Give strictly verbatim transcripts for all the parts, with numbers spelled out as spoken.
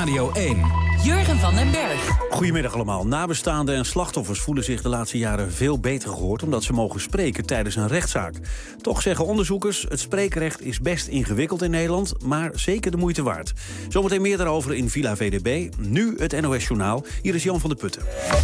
Radio één. Jurgen van den Berg. Goedemiddag allemaal. Nabestaanden en slachtoffers voelen zich de laatste jaren veel beter gehoord omdat ze mogen spreken tijdens een rechtszaak. Toch zeggen onderzoekers, het spreekrecht is best ingewikkeld in Nederland, maar zeker de moeite waard. Zometeen meer daarover in Villa V D B. Nu het N O S-journaal. Hier is Jan van der Putten.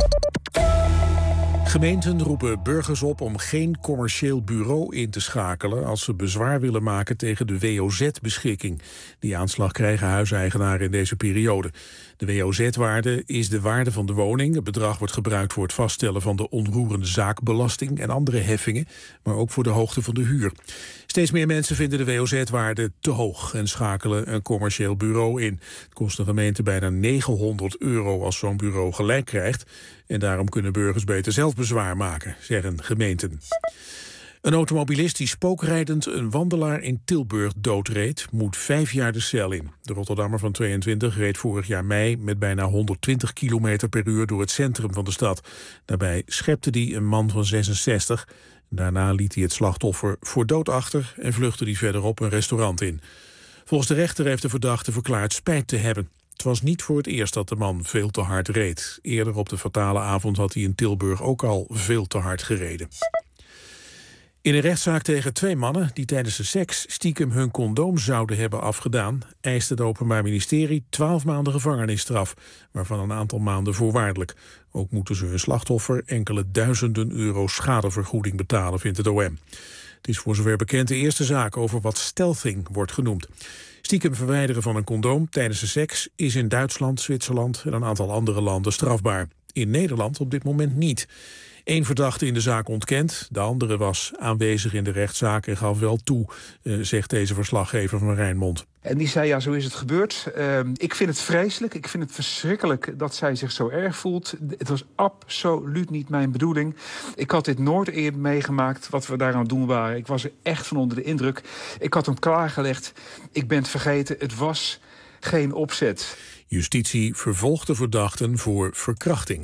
Gemeenten roepen burgers op om geen commercieel bureau in te schakelen als ze bezwaar willen maken tegen de W O Z-beschikking. Die aanslag krijgen huiseigenaren in deze periode. De W O Z-waarde is de waarde van de woning. Het bedrag wordt gebruikt voor het vaststellen van de onroerende zaakbelasting en andere heffingen, maar ook voor de hoogte van de huur. Steeds meer mensen vinden de W O Z-waarde te hoog en schakelen een commercieel bureau in. Het kost de gemeente bijna negenhonderd euro als zo'n bureau gelijk krijgt. En daarom kunnen burgers beter zelf bezwaar maken, zeggen gemeenten. Een automobilist die spookrijdend een wandelaar in Tilburg doodreed, moet vijf jaar de cel in. De Rotterdammer van tweeëntwintig reed vorig jaar mei met bijna honderdtwintig kilometer per uur door het centrum van de stad. Daarbij schepte hij een man van zesenzestig. Daarna liet hij het slachtoffer voor dood achter en vluchtte hij verderop een restaurant in. Volgens de rechter heeft de verdachte verklaard spijt te hebben. Het was niet voor het eerst dat de man veel te hard reed. Eerder op de fatale avond had hij in Tilburg ook al veel te hard gereden. In een rechtszaak tegen twee mannen die tijdens de seks stiekem hun condoom zouden hebben afgedaan, eiste het Openbaar Ministerie twaalf maanden gevangenisstraf, waarvan een aantal maanden voorwaardelijk. Ook moeten ze hun slachtoffer enkele duizenden euro schadevergoeding betalen, vindt het O M. Het is voor zover bekend de eerste zaak over wat stealthing wordt genoemd. Stiekem verwijderen van een condoom tijdens de seks is in Duitsland, Zwitserland en een aantal andere landen strafbaar. In Nederland op dit moment niet. Eén verdachte in de zaak ontkent, de andere was aanwezig in de rechtszaak en gaf wel toe, uh, zegt deze verslaggever van Rijnmond. En die zei, ja, zo is het gebeurd. Uh, ik vind het vreselijk, ik vind het verschrikkelijk dat zij zich zo erg voelt. Het was absoluut niet mijn bedoeling. Ik had dit nooit eerder meegemaakt, wat we daar aan het doen waren. Ik was er echt van onder de indruk. Ik had hem klaargelegd. Ik ben het vergeten, het was geen opzet. Justitie vervolgt de verdachten voor verkrachting.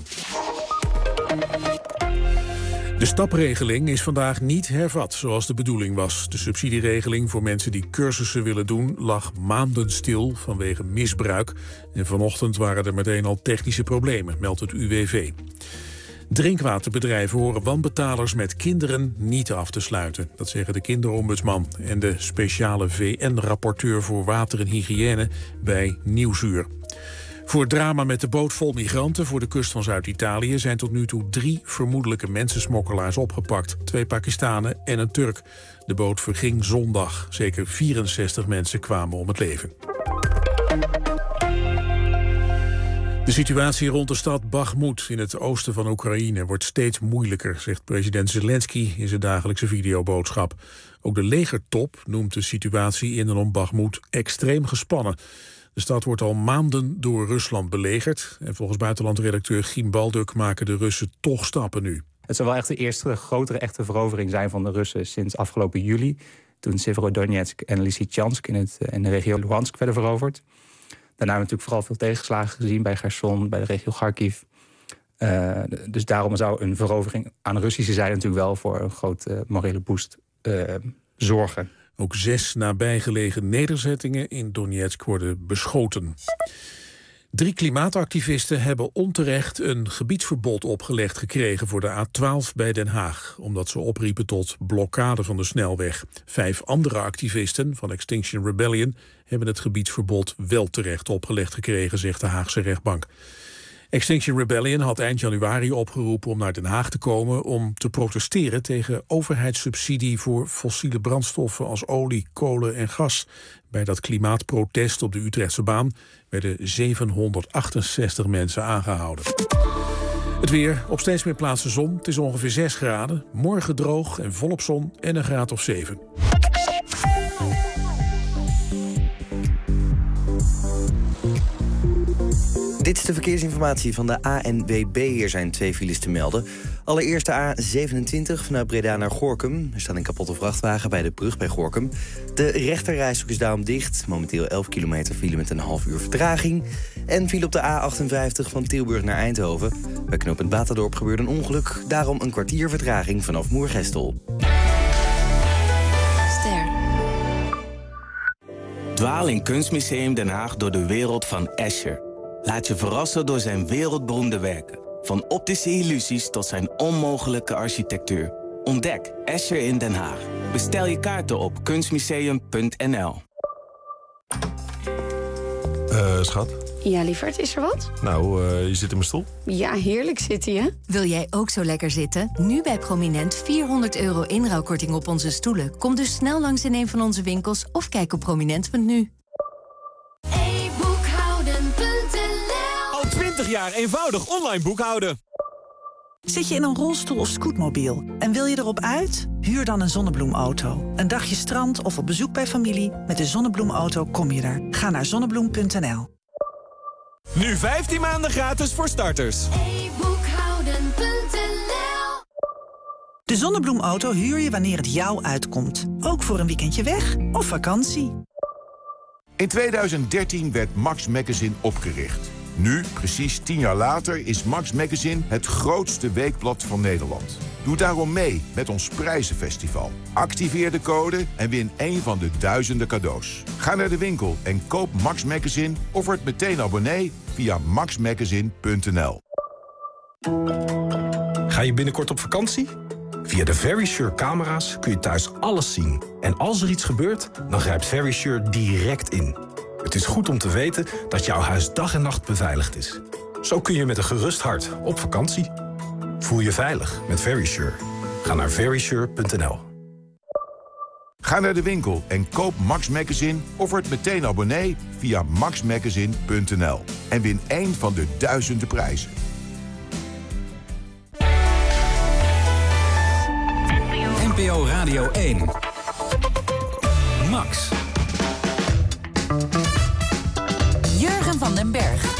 De stapregeling is vandaag niet hervat zoals de bedoeling was. De subsidieregeling voor mensen die cursussen willen doen lag maanden stil vanwege misbruik. En vanochtend waren er meteen al technische problemen, meldt het U W V. Drinkwaterbedrijven horen wanbetalers met kinderen niet af te sluiten. Dat zeggen de kinderombudsman en de speciale V N-rapporteur voor water en hygiëne bij Nieuwsuur. Voor het drama met de boot vol migranten voor de kust van Zuid-Italië zijn tot nu toe drie vermoedelijke mensensmokkelaars opgepakt. Twee Pakistanen en een Turk. De boot verging zondag. Zeker vierenzestig mensen kwamen om het leven. De situatie rond de stad Bakhmut in het oosten van Oekraïne wordt steeds moeilijker, zegt president Zelensky in zijn dagelijkse videoboodschap. Ook de legertop noemt de situatie in en om Bakhmut extreem gespannen. De stad wordt al maanden door Rusland belegerd. En volgens buitenlandredacteur Giem Balduk maken de Russen toch stappen nu. Het zou wel echt de eerste grotere echte verovering zijn van de Russen sinds afgelopen juli. Toen Severodonetsk en Lysychansk in, het, in de regio Luhansk werden veroverd. Daarna hebben we natuurlijk vooral veel tegenslagen gezien bij Kherson, bij de regio Kharkiv. Uh, dus daarom zou een verovering aan de Russische zijde natuurlijk wel voor een grote morele boost uh, zorgen. Ook zes nabijgelegen nederzettingen in Donetsk worden beschoten. Drie klimaatactivisten hebben onterecht een gebiedsverbod opgelegd gekregen voor de A twaalf bij Den Haag, omdat ze opriepen tot blokkade van de snelweg. Vijf andere activisten van Extinction Rebellion hebben het gebiedsverbod wel terecht opgelegd gekregen, zegt de Haagse rechtbank. Extinction Rebellion had eind januari opgeroepen om naar Den Haag te komen om te protesteren tegen overheidssubsidie voor fossiele brandstoffen als olie, kolen en gas. Bij dat klimaatprotest op de Utrechtse baan werden zevenhonderdachtenzestig mensen aangehouden. Het weer, op steeds meer plaatsen zon. Het is ongeveer zes graden. Morgen droog en volop zon en een graad of zeven. Dit is de verkeersinformatie van de A N W B. Er zijn twee files te melden. Allereerst de A zevenentwintig vanuit Breda naar Gorinchem. Er staat een kapotte vrachtwagen bij de brug bij Gorinchem. De rechterrijstrook is daarom dicht. Momenteel elf kilometer file met een half uur vertraging. En file op de A achtenvijftig van Tilburg naar Eindhoven. Bij knooppunt Baterdorp gebeurde een ongeluk. Daarom een kwartier vertraging vanaf Moergestel. Ster. Dwaal in Kunstmuseum Den Haag door de wereld van Escher. Laat je verrassen door zijn wereldberoemde werken. Van optische illusies tot zijn onmogelijke architectuur. Ontdek Escher in Den Haag. Bestel je kaarten op kunstmuseum punt n l. Uh, schat? Ja, lieverd, is er wat? Nou, uh, je zit in mijn stoel. Ja, heerlijk zit hij, hè? Wil jij ook zo lekker zitten? Nu bij Prominent vierhonderd euro inruilkorting op onze stoelen. Kom dus snel langs in een van onze winkels of kijk op prominent punt n u. e boekhouden punt n l Al twintig jaar eenvoudig online boekhouden. Zit je in een rolstoel of scootmobiel en wil je erop uit? Huur dan een zonnebloemauto. Een dagje strand of op bezoek bij familie. Met de Zonnebloemauto kom je er. Ga naar zonnebloem punt n l. Nu vijftien maanden gratis voor starters. e boekhouden punt n l De Zonnebloemauto huur je wanneer het jou uitkomt. Ook voor een weekendje weg of vakantie. In tweeduizend dertien werd Max Magazine opgericht. Nu, precies tien jaar later, is Max Magazine het grootste weekblad van Nederland. Doe daarom mee met ons prijzenfestival. Activeer de code en win een van de duizenden cadeaus. Ga naar de winkel en koop Max Magazine of word meteen abonnee via max magazine punt n l. Ga je binnenkort op vakantie? Via de Verisure camera's kun je thuis alles zien. En als er iets gebeurt, dan grijpt Verisure direct in. Het is goed om te weten dat jouw huis dag en nacht beveiligd is. Zo kun je met een gerust hart op vakantie. Voel je veilig met Verisure. Ga naar verisure punt n l. Ga naar de winkel en koop Max Magazine of word meteen abonnee via max magazine punt n l. En win één van de duizenden prijzen. N P O Radio één. Max. Jurgen van den Berg.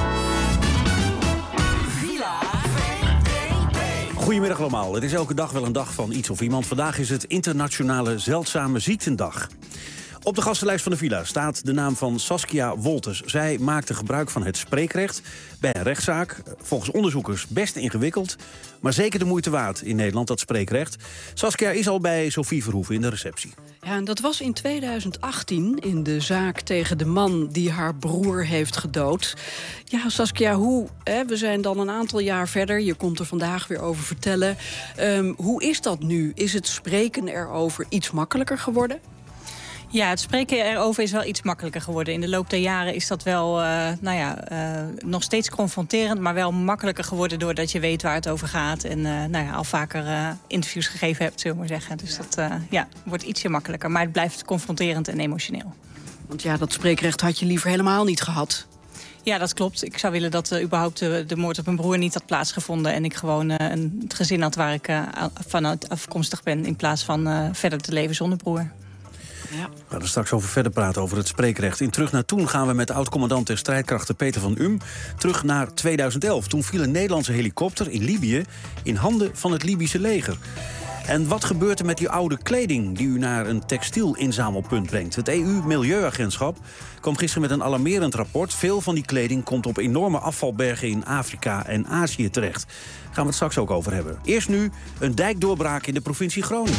Goedemiddag allemaal. Het is elke dag wel een dag van iets of iemand. Vandaag is het Internationale Zeldzame Ziektendag. Op de gastenlijst van de Villa staat de naam van Saskia Wolters. Zij maakte gebruik van het spreekrecht bij een rechtszaak. Volgens onderzoekers best ingewikkeld, maar zeker de moeite waard in Nederland, dat spreekrecht. Saskia is al bij Sophie Verhoeven in de receptie. Ja, en dat was in tweeduizend achttien in de zaak tegen de man die haar broer heeft gedood. Ja, Saskia, hoe, hè, we zijn dan een aantal jaar verder. Je komt er vandaag weer over vertellen. Um, hoe is dat nu? Is het spreken erover iets makkelijker geworden? Ja, het spreken erover is wel iets makkelijker geworden. In de loop der jaren is dat wel uh, nou ja, uh, nog steeds confronterend, maar wel makkelijker geworden doordat je weet waar het over gaat. En uh, nou ja, al vaker uh, interviews gegeven hebt, zullen we maar zeggen. Dus dat uh, ja, wordt ietsje makkelijker. Maar het blijft confronterend en emotioneel. Want ja, dat spreekrecht had je liever helemaal niet gehad. Ja, dat klopt. Ik zou willen dat uh, überhaupt de, de moord op mijn broer niet had plaatsgevonden. En ik gewoon uh, een, het gezin had waar ik uh, vanuit afkomstig ben, in plaats van uh, verder te leven zonder broer. Ja. We gaan er straks over verder praten, over het spreekrecht. In Terug naar Toen gaan we met oud-commandant der strijdkrachten Peter van Um terug naar tweeduizend elf. Toen viel een Nederlandse helikopter in Libië in handen van het Libische leger. En wat gebeurt er met die oude kleding die u naar een textielinzamelpunt brengt? Het E U-Milieuagentschap kwam gisteren met een alarmerend rapport. Veel van die kleding komt op enorme afvalbergen in Afrika en Azië terecht. Daar gaan we het straks ook over hebben. Eerst nu een dijkdoorbraak in de provincie Groningen.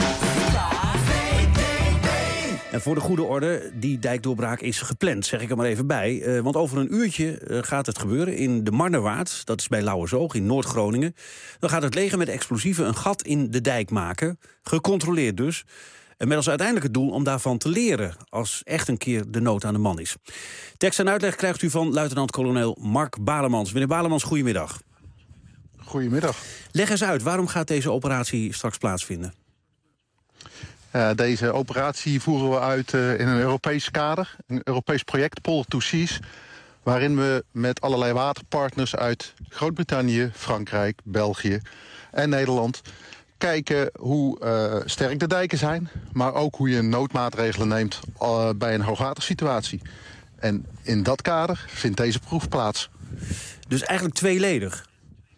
En voor de goede orde, die dijkdoorbraak is gepland, zeg ik er maar even bij. Uh, want over een uurtje uh, gaat het gebeuren in de Marnewaard. Dat is bij Lauwersoog in Noord-Groningen. Dan gaat het leger met explosieven een gat in de dijk maken. Gecontroleerd dus. En met als uiteindelijk het doel om daarvan te leren, als echt een keer de nood aan de man is. Tekst en uitleg krijgt u van luitenant-kolonel Mark Balemans. Meneer Balemans, goedemiddag. Goedemiddag. Leg eens uit, waarom gaat deze operatie straks plaatsvinden? Uh, deze operatie voeren we uit uh, in een Europees kader. Een Europees project, Polar to Seas. Waarin we met allerlei waterpartners uit Groot-Brittannië, Frankrijk, België en Nederland kijken hoe uh, sterk de dijken zijn. Maar ook hoe je noodmaatregelen neemt uh, bij een hoogwatersituatie. En in dat kader vindt deze proef plaats. Dus eigenlijk tweeledig?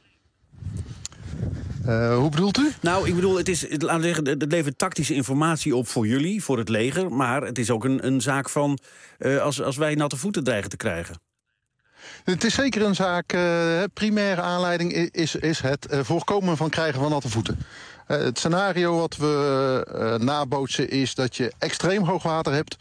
Uh, hoe bedoelt u? Nou, ik bedoel, het, is, het, laten we zeggen, het levert tactische informatie op voor jullie, voor het leger. Maar het is ook een, een zaak van uh, als, als wij natte voeten dreigen te krijgen. Het is zeker een zaak. Uh, primaire aanleiding is, is het uh, voorkomen van krijgen van natte voeten. Uh, het scenario wat we uh, nabootsen is dat je extreem hoog water hebt.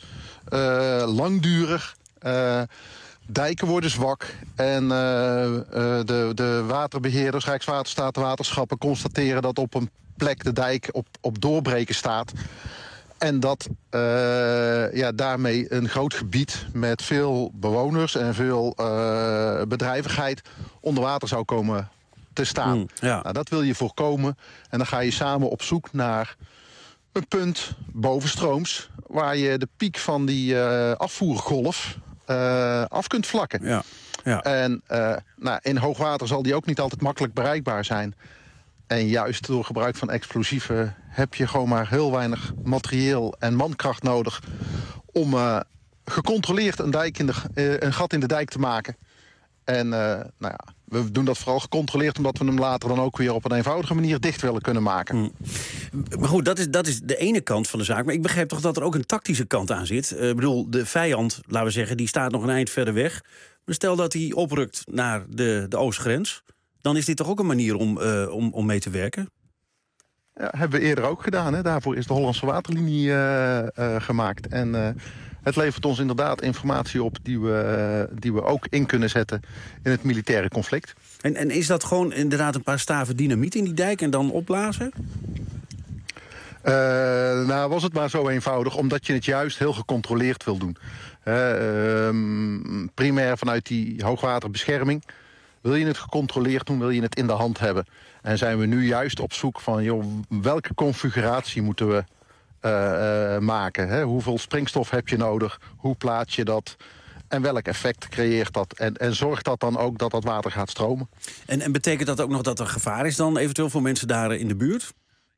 uh, langdurig. Uh, dijken worden zwak. En uh, uh, de, de waterbeheerders, Rijkswaterstaat, de waterschappen constateren dat op een plek de dijk op, op doorbreken staat. En dat uh, ja, daarmee een groot gebied met veel bewoners en veel uh, bedrijvigheid onder water zou komen te staan. Mm, ja. Nou, dat wil je voorkomen. En dan ga je samen op zoek naar een punt bovenstrooms waar je de piek van die uh, afvoergolf uh, af kunt vlakken. Ja. Ja. En uh, nou, in hoogwater zal die ook niet altijd makkelijk bereikbaar zijn. En juist door gebruik van explosieven heb je gewoon maar heel weinig materieel en mankracht nodig om uh, gecontroleerd een, dijk in de, uh, een gat in de dijk te maken. En uh, nou ja, we doen dat vooral gecontroleerd omdat we hem later dan ook weer op een eenvoudige manier dicht willen kunnen maken. Mm. Maar goed, dat is, dat is de ene kant van de zaak. Maar ik begrijp toch dat er ook een tactische kant aan zit. Ik uh, bedoel, de vijand, laten we zeggen, die staat nog een eind verder weg. Maar stel dat hij oprukt naar de, de oostgrens, dan is dit toch ook een manier om, uh, om, om mee te werken? Ja, hebben we eerder ook gedaan. Hè? Daarvoor is de Hollandse Waterlinie uh, uh, gemaakt. En uh, het levert ons inderdaad informatie op die we, uh, die we ook in kunnen zetten in het militaire conflict. En, en is dat gewoon inderdaad een paar staven dynamiet in die dijk en dan opblazen? Uh, nou, was het maar zo eenvoudig, omdat je het juist heel gecontroleerd wil doen. Uh, uh, primair vanuit die hoogwaterbescherming. Wil je het gecontroleerd doen, wil je het in de hand hebben. En zijn we nu juist op zoek van, joh, welke configuratie moeten we uh, uh, maken? Hè? Hoeveel springstof heb je nodig? Hoe plaats je dat? En welk effect creëert dat? En, en zorgt dat dan ook dat dat water gaat stromen? En, en betekent dat ook nog dat er gevaar is dan eventueel voor mensen daar in de buurt?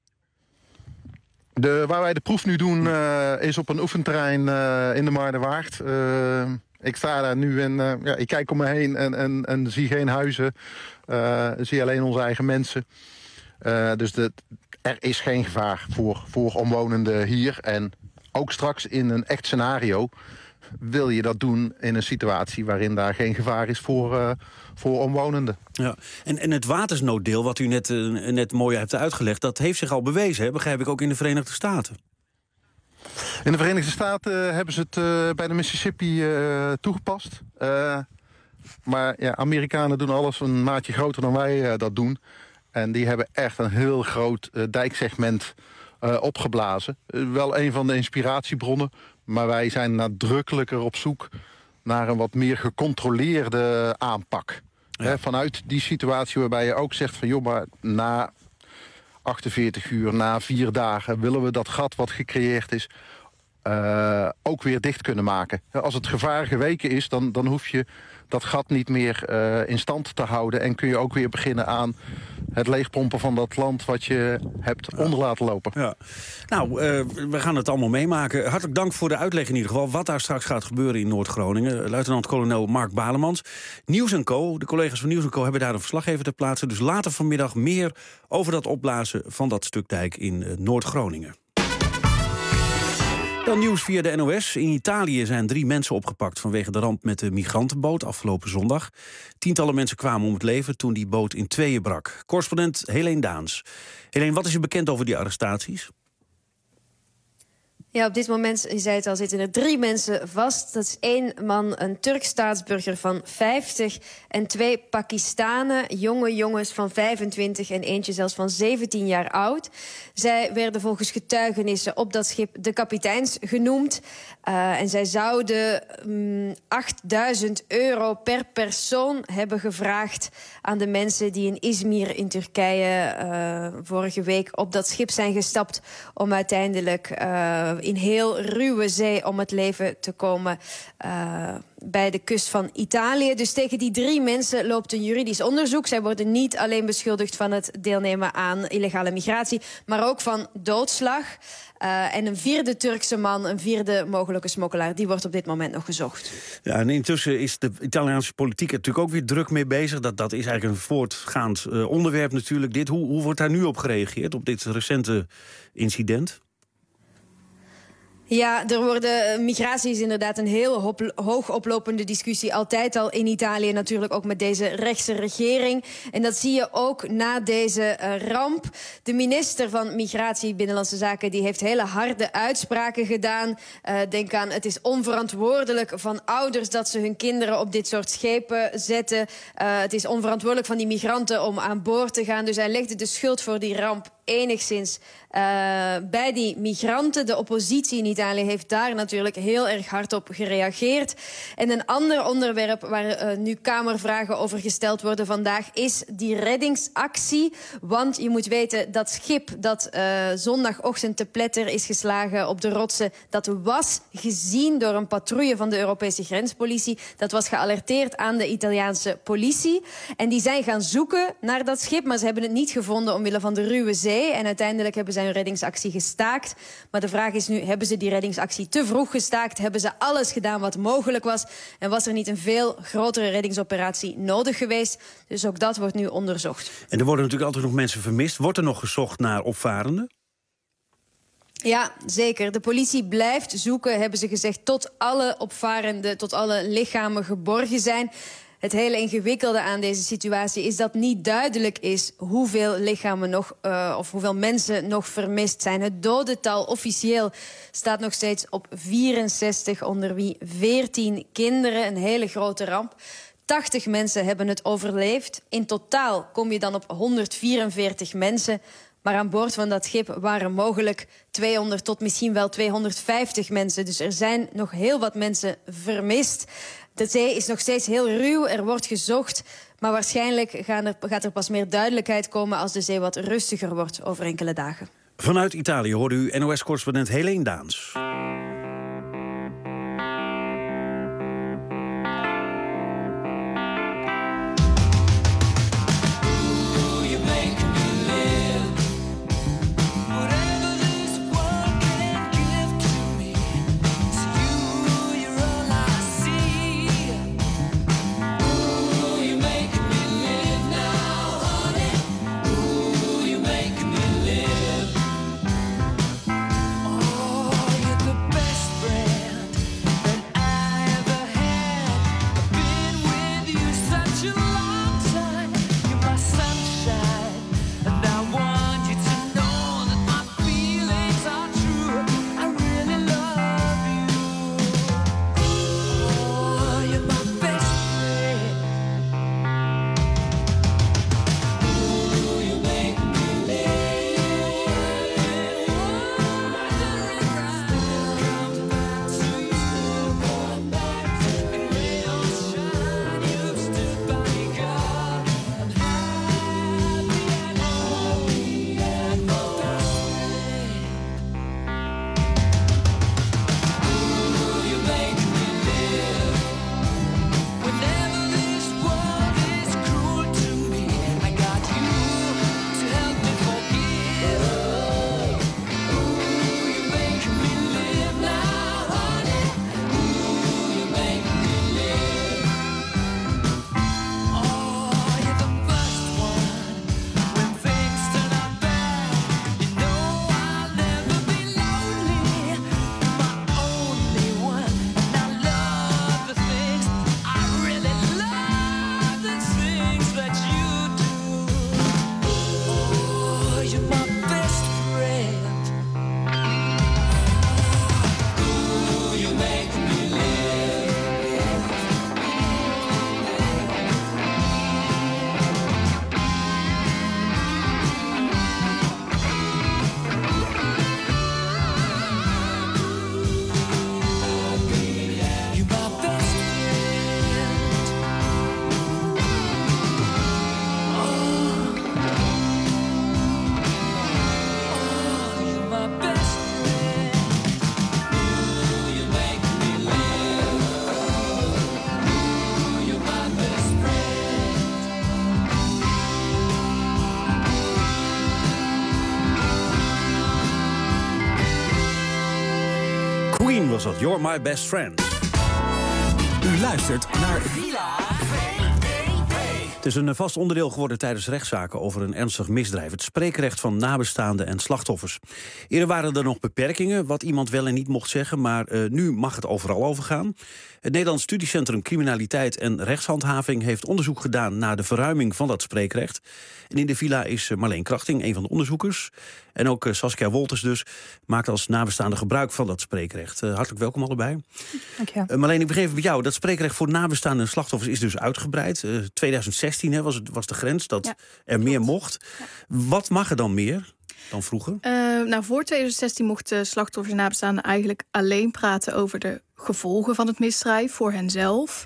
De, waar wij de proef nu doen uh, is op een oefenterrein uh, in de Maarderwaard. Uh, ik sta daar nu en uh, ja, ik kijk om me heen en, en, en zie geen huizen. Uh, zie alleen onze eigen mensen. Uh, dus de, er is geen gevaar voor, voor omwonenden hier. En ook straks in een echt scenario wil je dat doen in een situatie waarin daar geen gevaar is voor, uh, voor omwonenden. Ja. En, en het watersnooddeel, wat u net, uh, net mooi hebt uitgelegd, dat heeft zich al bewezen, hè? Begrijp ik, ook in de Verenigde Staten. In de Verenigde Staten uh, hebben ze het uh, bij de Mississippi uh, toegepast. Uh, maar ja, Amerikanen doen alles een maatje groter dan wij uh, dat doen. En die hebben echt een heel groot uh, dijksegment uh, opgeblazen. Uh, wel een van de inspiratiebronnen. Maar wij zijn nadrukkelijker op zoek naar een wat meer gecontroleerde aanpak. Ja. He, vanuit die situatie waarbij je ook zegt van, joh, maar na achtenveertig uur, na vier dagen willen we dat gat wat gecreëerd is uh, ook weer dicht kunnen maken. Als het gevaar geweken is, dan, dan hoef je dat gat niet meer uh, in stand te houden en kun je ook weer beginnen aan het leegpompen van dat land wat je hebt ja. onder laten lopen. Ja. Nou, uh, we gaan het allemaal meemaken. Hartelijk dank voor de uitleg in ieder geval, wat daar straks gaat gebeuren in Noord-Groningen. Luitenant-kolonel Mark Balemans. Nieuws en Co, de collega's van Nieuws en Co hebben daar een verslaggever ter plaatse. Dus later vanmiddag meer over dat opblazen van dat stuk dijk in uh, Noord-Groningen. Dan nieuws via de N O S. In Italië zijn drie mensen opgepakt vanwege de ramp met de migrantenboot afgelopen zondag. Tientallen mensen kwamen om het leven toen die boot in tweeën brak. Correspondent Helene Daans. Helene, wat is er bekend over die arrestaties? Ja, op dit moment, je zei het al, zitten er drie mensen vast. Dat is één man, een Turks staatsburger van vijftig... en twee Pakistanen, jonge jongens van vijfentwintig... en eentje zelfs van zeventien jaar oud. Zij werden volgens getuigenissen op dat schip de kapiteins genoemd. Uh, en zij zouden um, achtduizend euro per persoon hebben gevraagd... aan de mensen die in Izmir in Turkije uh, vorige week op dat schip zijn gestapt... om uiteindelijk Uh, in heel ruwe zee om het leven te komen uh, bij de kust van Italië. Dus tegen die drie mensen loopt een juridisch onderzoek. Zij worden niet alleen beschuldigd van het deelnemen aan illegale migratie, maar ook van doodslag. Uh, en een vierde Turkse man, een vierde mogelijke smokkelaar, die wordt op dit moment nog gezocht. Ja, en intussen is de Italiaanse politiek er natuurlijk ook weer druk mee bezig. Dat, dat is eigenlijk een voortgaand uh, onderwerp natuurlijk. Dit. Hoe, hoe wordt daar nu op gereageerd, op dit recente incident? Ja, er worden, migratie is inderdaad een heel hop, hoog oplopende discussie. Altijd al in Italië, natuurlijk ook met deze rechtse regering. En dat zie je ook na deze uh, ramp. De minister van Migratie, Binnenlandse Zaken, die heeft hele harde uitspraken gedaan. Uh, denk aan, het is onverantwoordelijk van ouders dat ze hun kinderen op dit soort schepen zetten. Uh, het is onverantwoordelijk van die migranten om aan boord te gaan. Dus hij legde de schuld voor die ramp enigszins uh, bij die migranten. De oppositie in Italië heeft daar natuurlijk heel erg hard op gereageerd. En een ander onderwerp waar uh, nu Kamervragen over gesteld worden vandaag is die reddingsactie. Want je moet weten, dat schip dat uh, zondagochtend te pletter is geslagen op de rotsen, dat was gezien door een patrouille van de Europese grenspolitie. Dat was gealerteerd aan de Italiaanse politie. En die zijn gaan zoeken naar dat schip, maar ze hebben het niet gevonden omwille van de ruwe zee. En uiteindelijk hebben zij hun reddingsactie gestaakt. Maar de vraag is nu, hebben ze die reddingsactie te vroeg gestaakt? Hebben ze alles gedaan wat mogelijk was? En was er niet een veel grotere reddingsoperatie nodig geweest? Dus ook dat wordt nu onderzocht. En er worden natuurlijk altijd nog mensen vermist. Wordt er nog gezocht naar opvarenden? Ja, zeker. De politie blijft zoeken, hebben ze gezegd, tot alle opvarenden, tot alle lichamen geborgen zijn. Het hele ingewikkelde aan deze situatie is dat niet duidelijk is hoeveel lichamen nog, uh, of hoeveel mensen nog vermist zijn. Het dodental officieel staat nog steeds op vierenzestig, onder wie veertien kinderen. Een hele grote ramp. tachtig mensen hebben het overleefd. In totaal kom je dan op honderdvierenveertig mensen. Maar aan boord van dat schip waren mogelijk tweehonderd tot misschien wel tweehonderdvijftig mensen. Dus er zijn nog heel wat mensen vermist. De zee is nog steeds heel ruw, er wordt gezocht. Maar waarschijnlijk gaan er, gaat er pas meer duidelijkheid komen als de zee wat rustiger wordt over enkele dagen. Vanuit Italië hoorde u N O S-correspondent Helene Daans. Queen was dat, You're My Best Friend. U luistert naar Villa V P Het is een vast onderdeel geworden tijdens rechtszaken over een ernstig misdrijf. Het spreekrecht van nabestaanden en slachtoffers. Eerder waren er nog beperkingen wat iemand wel en niet mocht zeggen, maar uh, nu mag het overal over gaan. Het Nederlands Studiecentrum Criminaliteit en Rechtshandhaving heeft onderzoek gedaan naar de verruiming van dat spreekrecht. En in de villa is Marleen Krachting, een van de onderzoekers. En ook uh, Saskia Wolters dus maakt als nabestaande gebruik van dat spreekrecht. Uh, hartelijk welkom allebei. Dank je. Uh, Marleen, ik begreep bij jou, dat spreekrecht voor nabestaanden en slachtoffers is dus uitgebreid. Uh, twintig zestien hè, was, het, was de grens dat ja, er klopt. meer mocht. Ja. Wat mag er dan meer dan vroeger? Uh, nou, voor twintig zestien mochten slachtoffers en nabestaanden eigenlijk alleen praten over de gevolgen van het misdrijf voor henzelf.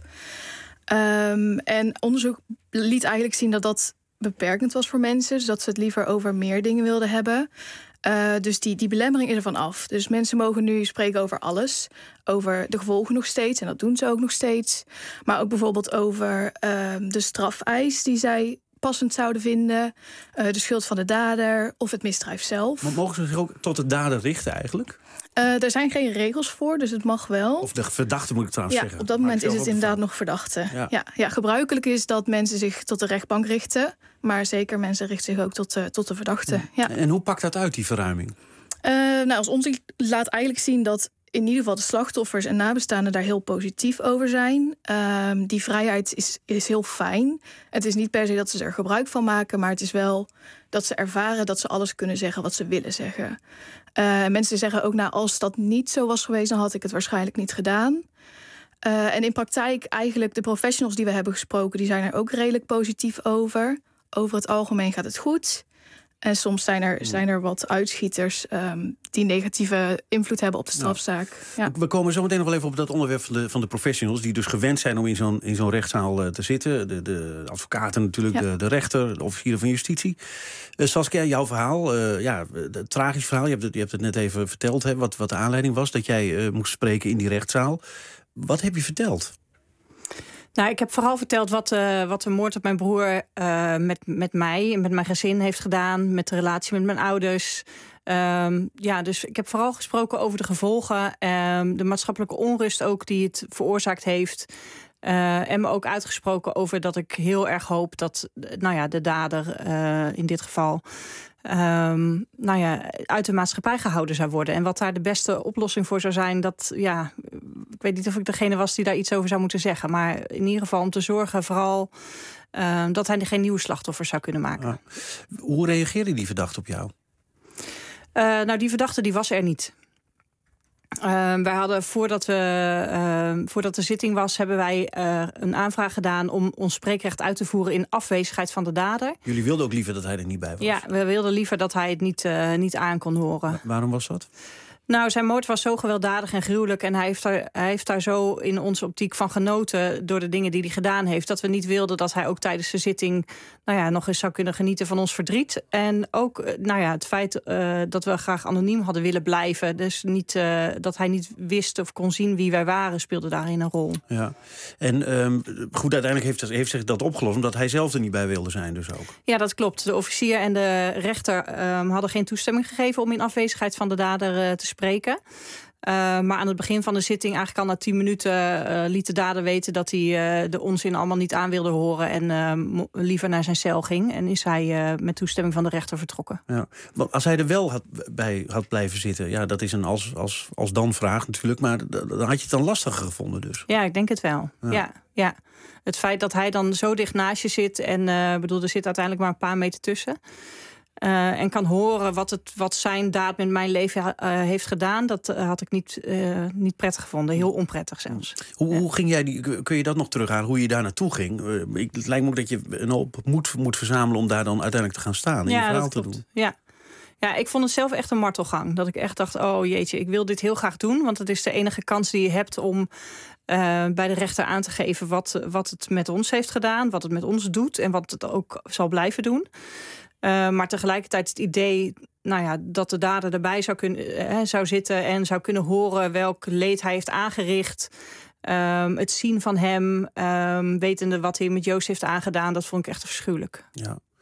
Um, en onderzoek liet eigenlijk zien dat dat beperkend was voor mensen, dus dat ze het liever over meer dingen wilden hebben. Uh, dus die, die belemmering is er van af. Dus mensen mogen nu spreken over alles. Over de gevolgen nog steeds, en dat doen ze ook nog steeds. Maar ook bijvoorbeeld over uh, de strafeis die zij passend zouden vinden. Uh, de schuld van de dader of het misdrijf zelf. Maar mogen ze zich ook tot de dader richten eigenlijk? Uh, er zijn geen regels voor, dus het mag wel. Of de verdachte moet ik trouwens ja, zeggen. Op dat Maak moment is het inderdaad van. nog verdachte. Ja. Ja. Ja, ja, gebruikelijk is dat mensen zich tot de rechtbank richten. Maar zeker mensen richten zich ook tot de, tot de verdachte. Ja. Ja. En hoe pakt dat uit, die verruiming? Uh, nou, als onderzoek laat eigenlijk zien dat in ieder geval de slachtoffers en nabestaanden daar heel positief over zijn. Uh, die vrijheid is, is heel fijn. Het is niet per se dat ze er gebruik van maken, maar het is wel dat ze ervaren dat ze alles kunnen zeggen wat ze willen zeggen. Uh, mensen zeggen ook, nou, als dat niet zo was geweest, dan had ik het waarschijnlijk niet gedaan. Uh, en in praktijk eigenlijk de professionals die we hebben gesproken, die zijn er ook redelijk positief over. Over het algemeen gaat het goed. En soms zijn er, zijn er wat uitschieters um, die negatieve invloed hebben op de strafzaak. Ja. We komen zo meteen nog wel even op dat onderwerp van de, van de professionals, die dus gewend zijn om in zo'n, in zo'n rechtszaal uh, te zitten. De, de advocaten natuurlijk, ja. de, de rechter, de officieren van justitie. Uh, Saskia, jouw verhaal, uh, ja, het tragisch verhaal. Je hebt het, je hebt het net even verteld, hè, wat, wat de aanleiding was dat jij uh, moest spreken in die rechtszaal. Wat heb je verteld? Nou, ik heb vooral verteld wat, uh, wat de moord op mijn broer uh, met, met mij en met mijn gezin heeft gedaan. Met de relatie met mijn ouders. Um, ja, dus ik heb vooral gesproken over de gevolgen. Um, de maatschappelijke onrust ook die het veroorzaakt heeft. Uh, en me ook uitgesproken over dat ik heel erg hoop dat nou ja, de dader uh, in dit geval Um, nou ja, uit de maatschappij gehouden zou worden. En wat daar de beste oplossing voor zou zijn, dat ja, ik weet niet of ik degene was die daar iets over zou moeten zeggen. Maar in ieder geval om te zorgen vooral uh, dat hij geen nieuwe slachtoffers zou kunnen maken. Ja. Hoe reageerde die verdachte op jou? Uh, nou, die verdachte die was er niet. Uh, wij hadden voordat, we, uh, voordat de zitting was, hebben wij uh, een aanvraag gedaan om ons spreekrecht uit te voeren in afwezigheid van de dader. Jullie wilden ook liever dat hij er niet bij was? Ja, we wilden liever dat hij het niet, uh, niet aan kon horen. Wa- waarom was dat? Nou, zijn moord was zo gewelddadig en gruwelijk. En hij heeft, daar, hij heeft daar zo in onze optiek van genoten door de dingen die hij gedaan heeft, dat we niet wilden dat hij ook tijdens de zitting nou ja, nog eens zou kunnen genieten van ons verdriet. En ook nou ja, het feit uh, dat we graag anoniem hadden willen blijven. Dus niet, uh, dat hij niet wist of kon zien wie wij waren, speelde daarin een rol. Ja. En um, goed, uiteindelijk heeft, heeft zich dat opgelost, omdat hij zelf er niet bij wilde zijn dus ook. Ja, dat klopt. De officier en de rechter um, hadden geen toestemming gegeven om in afwezigheid van de dader uh, te spreken. Uh, maar aan het begin van de zitting, eigenlijk al na tien minuten, uh, liet de dader weten dat hij uh, de onzin allemaal niet aan wilde horen en uh, liever naar zijn cel ging. En is hij uh, met toestemming van de rechter vertrokken. Ja. Want als hij er wel had, bij had blijven zitten, ja, dat is een als, als, als dan vraag natuurlijk, maar dan had je het dan lastiger gevonden dus. Ja, ik denk het wel. Ja, ja. ja. Het feit dat hij dan zo dicht naast je zit en uh, bedoel, er zit uiteindelijk maar een paar meter tussen. Uh, en kan horen wat, het, wat zijn daad met mijn leven uh, heeft gedaan, dat uh, had ik niet, uh, niet prettig gevonden. Heel onprettig zelfs. Hoe, ja. hoe ging jij die, kun je dat nog terughalen, hoe je daar naartoe ging? Uh, ik, het lijkt me ook dat je een hoop moed moet verzamelen om daar dan uiteindelijk te gaan staan en ja, je verhaal dat te klopt. doen. Ja. Ja, ik vond het zelf echt een martelgang. Dat ik echt dacht, oh jeetje, ik wil dit heel graag doen. Want het is de enige kans die je hebt om uh, bij de rechter aan te geven wat, wat het met ons heeft gedaan, wat het met ons doet en wat het ook zal blijven doen. Uh, maar tegelijkertijd het idee nou ja, dat de dader erbij zou, kunnen, uh, zou zitten en zou kunnen horen welk leed hij heeft aangericht. Um, het zien van hem, um, wetende wat hij met Joost heeft aangedaan, dat vond ik echt afschuwelijk. Ja.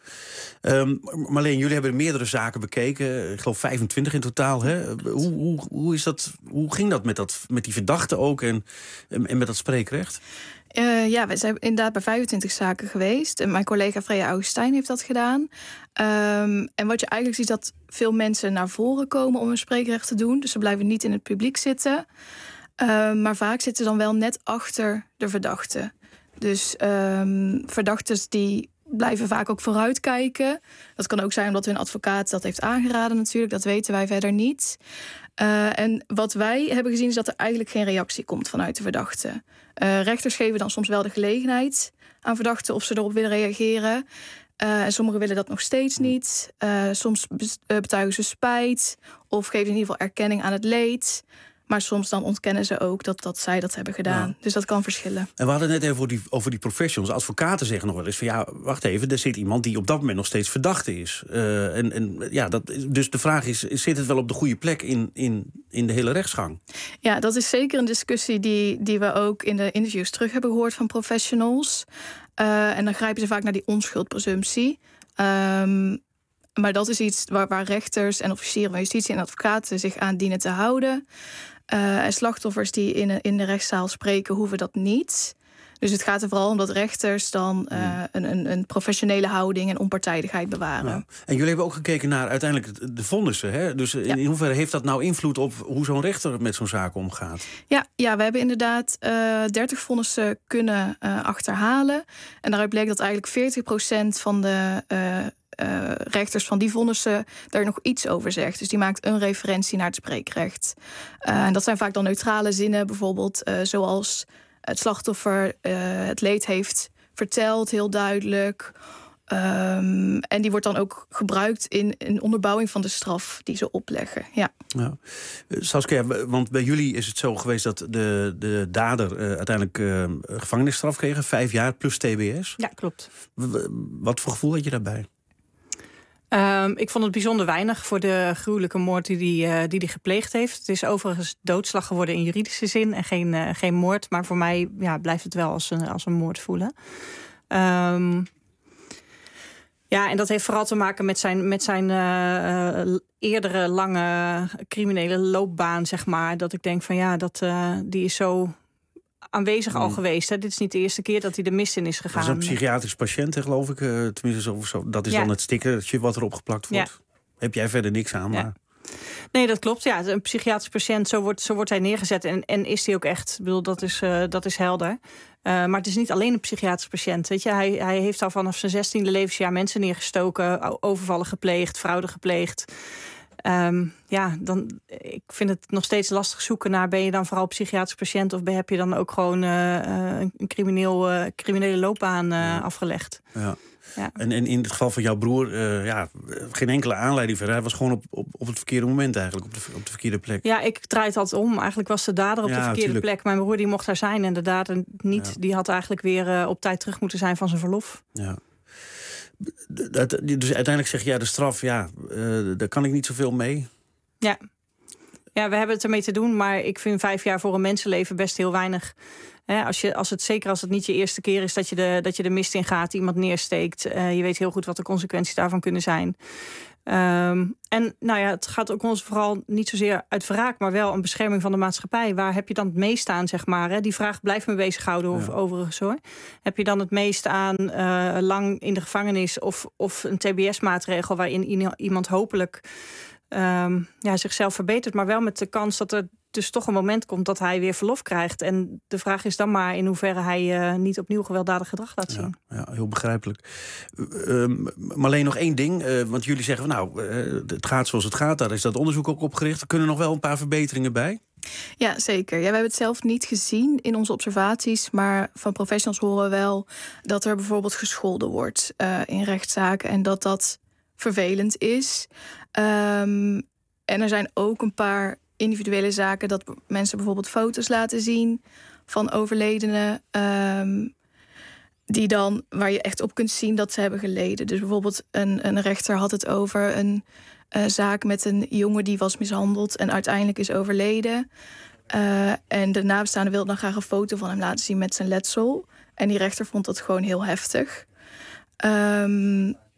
Um, Marleen, jullie hebben meerdere zaken bekeken. Ik geloof vijfentwintig in totaal. Hè? Hoe, hoe, hoe, is dat, hoe ging dat met, dat met die verdachten ook en, en met dat spreekrecht? Uh, ja, we zijn inderdaad bij vijfentwintig zaken geweest. En mijn collega Freya Augustijn heeft dat gedaan. Um, en wat je eigenlijk ziet, dat veel mensen naar voren komen om hun spreekrecht te doen. Dus ze blijven niet in het publiek zitten. Uh, maar vaak zitten ze dan wel net achter de verdachte. Dus um, verdachten die blijven vaak ook vooruitkijken. Dat kan ook zijn omdat hun advocaat dat heeft aangeraden natuurlijk. Dat weten wij verder niet. Uh, en wat wij hebben gezien is dat er eigenlijk geen reactie komt vanuit de verdachte. Uh, rechters geven dan soms wel de gelegenheid aan verdachten of ze erop willen reageren. Uh, en sommigen willen dat nog steeds niet. Uh, soms betuigen ze spijt of geven in ieder geval erkenning aan het leed. Maar soms dan ontkennen ze ook dat, dat zij dat hebben gedaan. Ja. Dus dat kan verschillen. En we hadden het net even over die, over die professionals. Advocaten zeggen nog wel eens van ja, wacht even, er zit iemand die op dat moment nog steeds verdachte is. Uh, en, en, ja, dat, dus de vraag is, zit het wel op de goede plek in, in, in de hele rechtsgang? Ja, dat is zeker een discussie die, die we ook in de interviews terug hebben gehoord van professionals. Uh, en dan grijpen ze vaak naar die onschuldpresumptie. Um, maar dat is iets waar, waar rechters en officieren van justitie en advocaten zich aan dienen te houden. Uh, en slachtoffers die in, in de rechtszaal spreken, hoeven dat niet. Dus het gaat er vooral om dat rechters dan uh, een, een, een professionele houding en onpartijdigheid bewaren. Ja. En jullie hebben ook gekeken naar uiteindelijk de vonnissen. Hè? Dus in, ja. in hoeverre heeft dat nou invloed op hoe zo'n rechter met zo'n zaak omgaat? Ja, ja, we hebben inderdaad uh, dertig vonnissen kunnen uh, achterhalen. En daaruit bleek dat eigenlijk veertig procent van de Uh, Uh, rechters van die vonnissen daar nog iets over zegt. Dus die maakt een referentie naar het spreekrecht. Uh, en dat zijn vaak dan neutrale zinnen, bijvoorbeeld uh, zoals het slachtoffer uh, het leed heeft verteld, heel duidelijk. Um, en die wordt dan ook gebruikt in, in onderbouwing van de straf die ze opleggen. Ja. Ja. Saskia, want bij jullie is het zo geweest dat de, de dader uh, uiteindelijk uh, gevangenisstraf kreeg, vijf jaar plus T B S. Ja, klopt. W- wat voor gevoel had je daarbij? Um, ik vond het bijzonder weinig voor de gruwelijke moord die die, uh, die die gepleegd heeft. Het is overigens doodslag geworden in juridische zin en geen, uh, geen moord. Maar voor mij ja, blijft het wel als een, als een moord voelen. Um, ja, en dat heeft vooral te maken met zijn, met zijn uh, uh, eerdere lange criminele loopbaan, zeg maar. Dat ik denk van ja, dat, uh, die is zo aanwezig hmm. al geweest. Hè. Dit is niet de eerste keer dat hij de mist in is gegaan. Dat is een psychiatrisch patiënt, geloof ik. Uh, tenminste, zo, zo, dat is ja. dan het stickertje wat erop geplakt wordt. Ja. Heb jij verder niks aan, ja. maar... Nee, dat klopt. Ja, een psychiatrisch patiënt, zo wordt, zo wordt hij neergezet. En, en is hij ook echt. Ik bedoel, dat is, uh, dat is helder. Uh, maar het is niet alleen een psychiatrisch patiënt. Weet je? Hij, hij heeft al vanaf zijn zestiende levensjaar mensen neergestoken, overvallen gepleegd, fraude gepleegd. Um, ja, dan, ik vind het nog steeds lastig zoeken naar, ben je dan vooral psychiatrisch patiënt of heb je dan ook gewoon uh, een crimineel, uh, criminele loopbaan uh, ja. afgelegd? Ja. Ja. En, en in het geval van jouw broer, uh, ja, geen enkele aanleiding verder. Hij was gewoon op, op, op het verkeerde moment eigenlijk, op de, op de verkeerde plek. Ja, ik draai het altijd om. Eigenlijk was de dader op ja, de verkeerde tuurlijk. plek. Mijn broer die mocht daar zijn en de dader niet. Ja. Die had eigenlijk weer uh, op tijd terug moeten zijn van zijn verlof. Ja. Dus uiteindelijk zeg je, ja, de straf, ja, uh, daar kan ik niet zoveel mee. Ja. Ja, we hebben het ermee te doen, maar ik vind vijf jaar voor een mensenleven best heel weinig. He, als je, als het, zeker als het niet je eerste keer is dat je de, dat je de mist in gaat, iemand neersteekt. Uh, je weet heel goed wat de consequenties daarvan kunnen zijn. Um, en nou ja, het gaat ook ons vooral niet zozeer uit wraak, maar wel een bescherming van de maatschappij. Waar heb je dan het meest aan, zeg maar? Hè? Die vraag blijft me bezighouden, of ja. overigens hoor. Heb je dan het meest aan uh, lang in de gevangenis of, of een T B S-maatregel waarin iemand hopelijk um, ja, zichzelf verbetert, maar wel met de kans dat er dus toch een moment komt dat hij weer verlof krijgt. En de vraag is dan maar in hoeverre hij uh, niet opnieuw gewelddadig gedrag laat zien. Ja, ja, heel begrijpelijk. Uh, maar alleen nog één ding. Uh, want jullie zeggen, nou, uh, het gaat zoals het gaat. Daar is dat onderzoek ook op gericht. Er kunnen nog wel een paar verbeteringen bij. Ja, zeker. Ja, we hebben het zelf niet gezien in onze observaties. Maar van professionals horen we wel dat er bijvoorbeeld gescholden wordt uh, in rechtszaken. En dat dat vervelend is. Um, en er zijn ook een paar individuele zaken dat mensen bijvoorbeeld foto's laten zien van overledenen, um, die dan, waar je echt op kunt zien dat ze hebben geleden. Dus bijvoorbeeld een, een rechter had het over een uh, zaak met een jongen die was mishandeld en uiteindelijk is overleden. Uh, en de nabestaanden wilden dan graag een foto van hem laten zien met zijn letsel. En die rechter vond dat gewoon heel heftig. Um,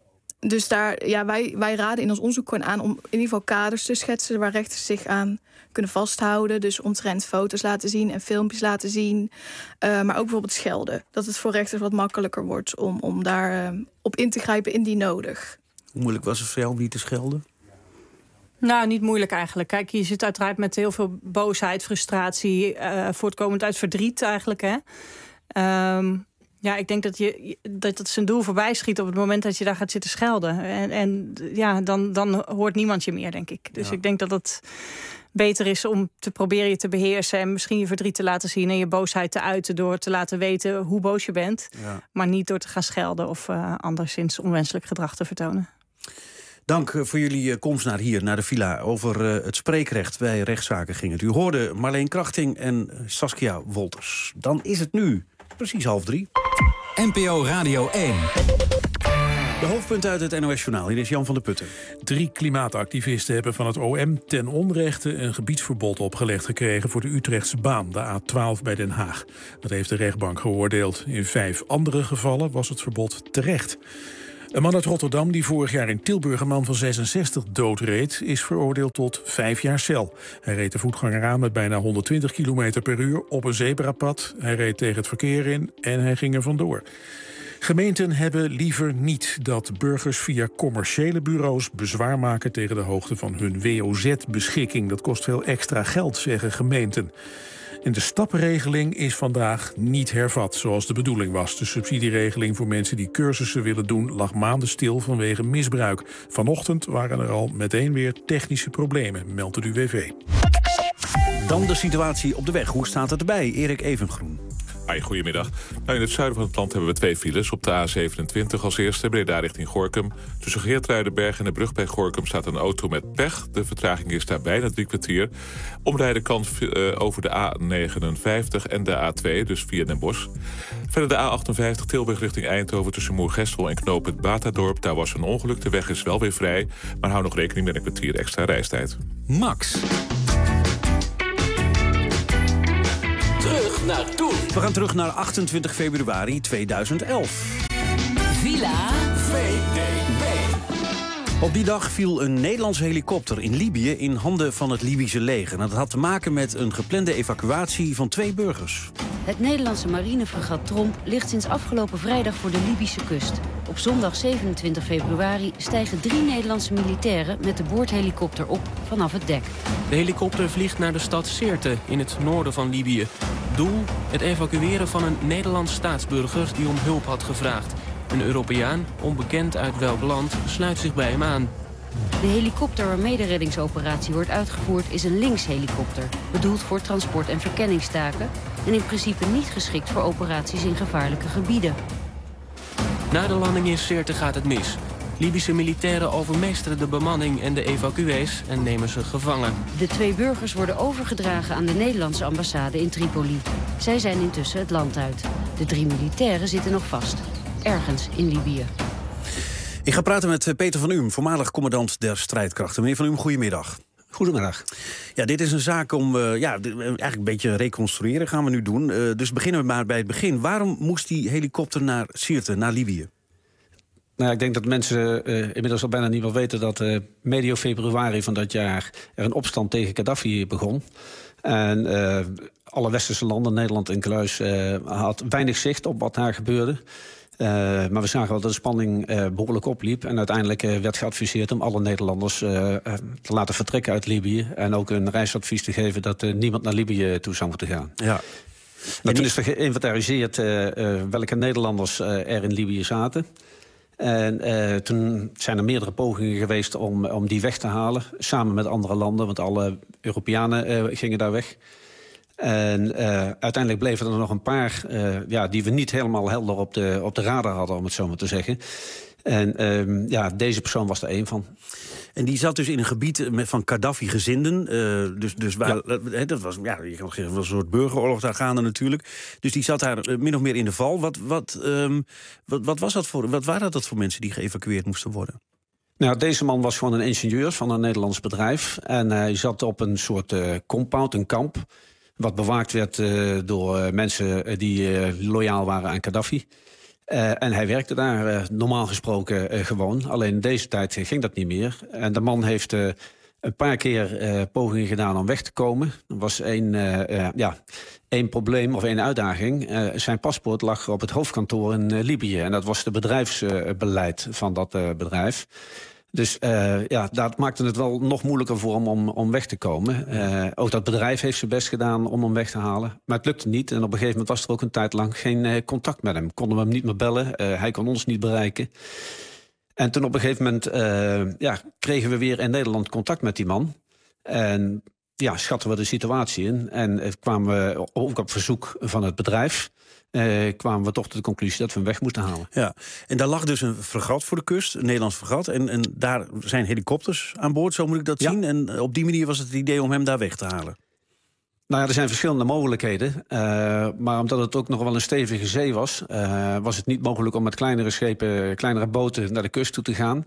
Dus daar, ja, wij, wij raden in ons onderzoek gewoon aan om in ieder geval kaders te schetsen waar rechters zich aan kunnen vasthouden. Dus omtrent foto's laten zien en filmpjes laten zien. Uh, maar ook bijvoorbeeld schelden. Dat het voor rechters wat makkelijker wordt om, om daar uh, op in te grijpen indien nodig. Hoe moeilijk was het voor jou om niet te schelden? Nou, niet moeilijk eigenlijk. Kijk, je zit uiteraard met heel veel boosheid, frustratie, uh, voortkomend uit verdriet eigenlijk, hè. Um, Ja, ik denk dat, je, dat het zijn doel voorbij schiet op het moment dat je daar gaat zitten schelden. En, en ja, dan, dan hoort niemand je meer, denk ik. Dus ja. ik denk dat het beter is om te proberen je te beheersen en misschien je verdriet te laten zien en je boosheid te uiten door te laten weten hoe boos je bent. Ja. Maar niet door te gaan schelden of uh, anderszins onwenselijk gedrag te vertonen. Dank voor jullie komst naar hier, naar de villa. Over uh, het spreekrecht bij rechtszaken ging het. U hoorde Marleen Krachting en Saskia Wolters. Dan is het nu precies half drie. N P O Radio één. De hoofdpunten uit het N O S-journaal. Hier is Jan van der Putten. Drie klimaatactivisten hebben van het O M ten onrechte een gebiedsverbod opgelegd gekregen voor de Utrechtse baan, de A twaalf bij Den Haag. Dat heeft de rechtbank geoordeeld. In vijf andere gevallen was het verbod terecht. Een man uit Rotterdam die vorig jaar in Tilburg een man van zesenzestig doodreed, is veroordeeld tot vijf jaar cel. Hij reed de voetganger aan met bijna honderdtwintig kilometer per uur op een zebrapad. Hij reed tegen het verkeer in en hij ging er vandoor. Gemeenten hebben liever niet dat burgers via commerciële bureaus bezwaar maken tegen de hoogte van hun W O Z-beschikking. Dat kost veel extra geld, zeggen gemeenten. En de stappenregeling is vandaag niet hervat, zoals de bedoeling was. De subsidieregeling voor mensen die cursussen willen doen lag maanden stil vanwege misbruik. Vanochtend waren er al meteen weer technische problemen, meldt het U W V. Dan de situatie op de weg. Hoe staat het erbij? Erik Evengroen. Hi, goedemiddag. Nou, in het zuiden van het land hebben we twee files. Op de A zevenentwintig als eerste, Breda richting Gorinchem. Tussen Geertruidenberg en de brug bij Gorinchem staat een auto met pech. De vertraging is daar bijna drie kwartier. Omrijden kan uh, over de A negenenvijftig en de A twee, dus via Den Bosch. Verder de A achtenvijftig, Tilburg richting Eindhoven tussen Moergestel en knooppunt Batadorp. Daar was een ongeluk, de weg is wel weer vrij. Maar hou nog rekening met een kwartier extra reistijd. Max. Terug naar toen. We gaan terug naar achtentwintig februari tweeduizend elf. Villa V D B. Op die dag viel een Nederlandse helikopter in Libië in handen van het Libische leger. Dat had te maken met een geplande evacuatie van twee burgers. Het Nederlandse marinefregat Tromp ligt sinds afgelopen vrijdag voor de Libische kust. Op zondag zevenentwintig februari stijgen drie Nederlandse militairen met de boordhelikopter op vanaf het dek. De helikopter vliegt naar de stad Sirte in het noorden van Libië. Doel: het evacueren van een Nederlands staatsburger die om hulp had gevraagd. Een Europeaan, onbekend uit welk land, sluit zich bij hem aan. De helikopter waarmee de reddingsoperatie wordt uitgevoerd is een linkshelikopter, bedoeld voor transport- en verkenningstaken en in principe niet geschikt voor operaties in gevaarlijke gebieden. Na de landing in Sirte gaat het mis. Libische militairen overmeesteren de bemanning en de evacuees en nemen ze gevangen. De twee burgers worden overgedragen aan de Nederlandse ambassade in Tripoli. Zij zijn intussen het land uit. De drie militairen zitten nog vast, ergens in Libië. Ik ga praten met Peter van Uhm, voormalig commandant der strijdkrachten. Meneer van Uhm, goedemiddag. Goedemiddag. Ja, dit is een zaak om uh, ja, eigenlijk een beetje reconstrueren gaan we nu doen. Uh, dus beginnen we maar bij het begin. Waarom moest die helikopter naar Sirte, naar Libië? Nou, ik denk dat mensen uh, inmiddels al bijna niet meer weten dat uh, medio februari van dat jaar er een opstand tegen Gaddafi begon. En uh, alle westerse landen, Nederland incluis, uh, had weinig zicht op wat daar gebeurde. Uh, maar we zagen wel dat de spanning uh, behoorlijk opliep. En uiteindelijk uh, werd geadviseerd om alle Nederlanders uh, uh, te laten vertrekken uit Libië. En ook een reisadvies te geven dat uh, niemand naar Libië toe zou moeten gaan. Ja. En toen is er geïnventariseerd uh, uh, welke Nederlanders uh, er in Libië zaten. En uh, toen zijn er meerdere pogingen geweest om, om die weg te halen. Samen met andere landen, want alle Europeanen uh, gingen daar weg. En uh, uiteindelijk bleven er nog een paar uh, ja, die we niet helemaal helder op de, op de radar hadden, om het zo maar te zeggen. En uh, ja, deze persoon was er één van. En die zat dus in een gebied met van Gaddafi-gezinden. Uh, dus dus waar, ja. dat was, ja, je kan zeggen, was een soort burgeroorlog daar gaande natuurlijk. Dus die zat daar uh, min of meer in de val. Wat, wat, um, wat, wat, was dat voor, wat waren dat voor mensen die geëvacueerd moesten worden? Nou, deze man was gewoon een ingenieur van een Nederlands bedrijf. En hij zat op een soort uh, compound, een kamp, wat bewaakt werd uh, door uh, mensen die uh, loyaal waren aan Gaddafi. Uh, en hij werkte daar uh, normaal gesproken uh, gewoon. Alleen in deze tijd uh, ging dat niet meer. En de man heeft uh, een paar keer uh, pogingen gedaan om weg te komen. Er was één, uh, uh, ja, één probleem of één uitdaging. Uh, zijn paspoort lag op het hoofdkantoor in uh, Libië. En dat was het bedrijfsbeleid uh, van dat uh, bedrijf. Dus uh, ja, dat maakte het wel nog moeilijker voor hem om, om weg te komen. Uh, ook dat bedrijf heeft zijn best gedaan om hem weg te halen. Maar het lukte niet. En op een gegeven moment was er ook een tijd lang geen uh, contact met hem. Konden we hem niet meer bellen. Uh, hij kon ons niet bereiken. En toen op een gegeven moment uh, ja, kregen we weer in Nederland contact met die man. En ja, schatten we de situatie in. En uh, kwamen we ook op verzoek van het bedrijf... Uh, kwamen we toch tot de conclusie dat we hem weg moesten halen. Ja, en daar lag dus een fregat voor de kust, een Nederlands fregat. En, en daar zijn helikopters aan boord, zo moet ik dat ja. zien. En op die manier was het het idee om hem daar weg te halen. Nou ja, er zijn verschillende mogelijkheden. Uh, maar omdat het ook nog wel een stevige zee was... Uh, was het niet mogelijk om met kleinere schepen, kleinere boten naar de kust toe te gaan.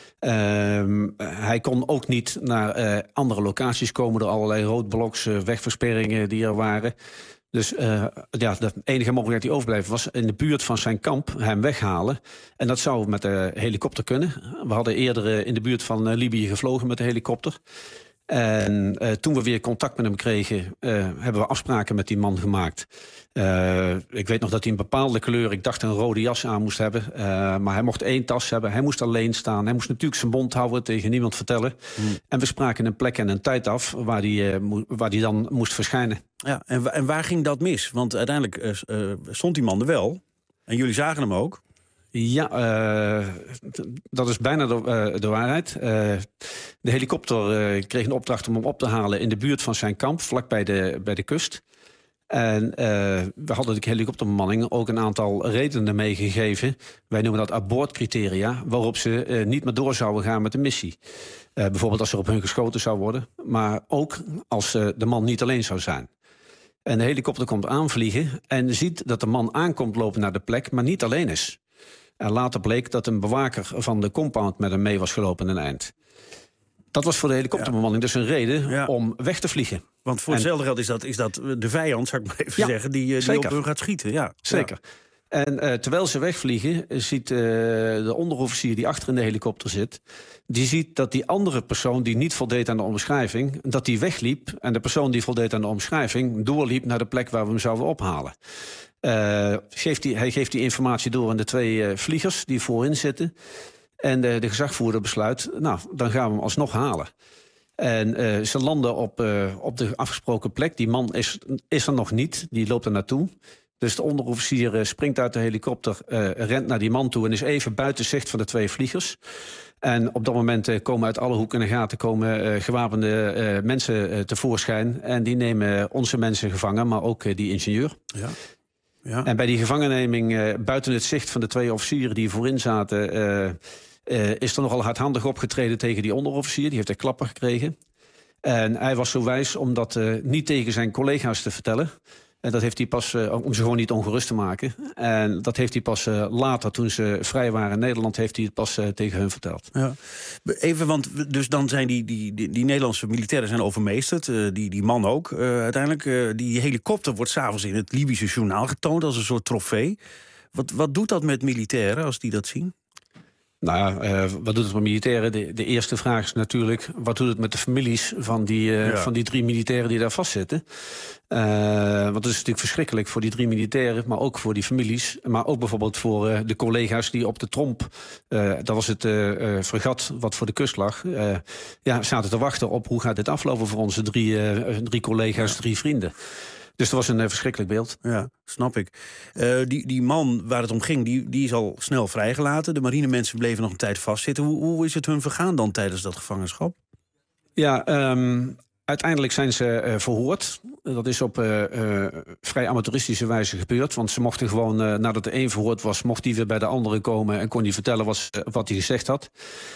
Uh, hij kon ook niet naar uh, andere locaties komen... door allerlei roodbloks, uh, wegversperringen die er waren... Dus uh, ja, de enige mogelijkheid die overbleef was in de buurt van zijn kamp hem weghalen. En dat zou met de helikopter kunnen. We hadden eerder uh, in de buurt van uh, Libië gevlogen met de helikopter. En uh, toen we weer contact met hem kregen, uh, hebben we afspraken met die man gemaakt. Uh, ik weet nog dat hij een bepaalde kleur, ik dacht een rode jas aan moest hebben. Uh, maar hij mocht één tas hebben, hij moest alleen staan. Hij moest natuurlijk zijn mond houden, tegen niemand vertellen. Hmm. En we spraken een plek en een tijd af waar hij uh, mo- waar die dan moest verschijnen. Ja, en, wa- en waar ging dat mis? Want uiteindelijk uh, uh, stond die man er wel. En jullie zagen hem ook. Ja, uh, t- dat is bijna de, uh, de waarheid. Uh, de helikopter uh, kreeg een opdracht om hem op te halen in de buurt van zijn kamp, vlak bij de, bij de kust. En uh, we hadden de helikopterbemanning ook een aantal redenen meegegeven. Wij noemen dat abortcriteria, waarop ze uh, niet meer door zouden gaan met de missie. Uh, bijvoorbeeld als er op hun geschoten zou worden, maar ook als uh, de man niet alleen zou zijn. En de helikopter komt aanvliegen en ziet dat de man aankomt lopen naar de plek, maar niet alleen is. En later bleek dat een bewaker van de compound met hem mee was gelopen een eind. Dat was voor de helikopterbemanning ja. dus een reden ja. om weg te vliegen. Want voor hetzelfde geld is dat, is dat de vijand, zou ik maar even ja, zeggen, die, die op hun gaat schieten. Ja. Zeker. Ja. En uh, terwijl ze wegvliegen, ziet uh, de onderofficier die achter in de helikopter zit... die ziet dat die andere persoon die niet voldeed aan de omschrijving... dat die wegliep en de persoon die voldeed aan de omschrijving... doorliep naar de plek waar we hem zouden ophalen. Uh, geeft die, hij geeft die informatie door aan de twee uh, vliegers die voorin zitten... En de, de gezagvoerder besluit, nou, dan gaan we hem alsnog halen. En uh, ze landen op, uh, op de afgesproken plek. Die man is, is er nog niet, die loopt er naartoe. Dus de onderofficier uh, springt uit de helikopter, uh, rent naar die man toe... en is even buiten zicht van de twee vliegers. En op dat moment uh, komen uit alle hoeken en gaten komen, uh, gewapende uh, mensen uh, tevoorschijn. En die nemen onze mensen gevangen, maar ook uh, die ingenieur. Ja. Ja. En bij die gevangenneming, uh, buiten het zicht van de twee officieren die voorin zaten... Uh, uh, is er nogal hardhandig opgetreden tegen die onderofficier. Die heeft een klapper gekregen. En hij was zo wijs om dat uh, niet tegen zijn collega's te vertellen. En dat heeft hij pas, uh, om ze gewoon niet ongerust te maken. En dat heeft hij pas uh, later, toen ze vrij waren in Nederland... heeft hij het pas uh, tegen hun verteld. Ja. Even, want dus dan zijn die, die, die, die Nederlandse militairen zijn overmeesterd. Uh, die, die man ook. Uh, uiteindelijk, uh, die helikopter wordt s'avonds in het Libische journaal getoond... als een soort trofee. Wat, wat doet dat met militairen als die dat zien? Nou, uh, wat doet het met militairen? De, de eerste vraag is natuurlijk... wat doet het met de families van die, uh, ja. van die drie militairen die daar vastzitten? Uh, want het is natuurlijk verschrikkelijk voor die drie militairen... maar ook voor die families. Maar ook bijvoorbeeld voor uh, de collega's die op de Tromp... Uh, dat was het uh, uh, fregat wat voor de kust lag... Uh, ja, zaten te wachten op hoe gaat dit aflopen voor onze drie, uh, drie collega's, ja. drie vrienden. Dus dat was een uh, verschrikkelijk beeld. Ja, snap ik. Uh, die, die man waar het om ging, die, die is al snel vrijgelaten. De marinemensen bleven nog een tijd vastzitten. Hoe, hoe is het hun vergaan dan tijdens dat gevangenschap? Ja, um, uiteindelijk zijn ze uh, verhoord. Dat is op uh, uh, vrij amateuristische wijze gebeurd. Want ze mochten gewoon, uh, nadat de een verhoord was... mocht die weer bij de andere komen en kon hij vertellen wat, wat hij gezegd had.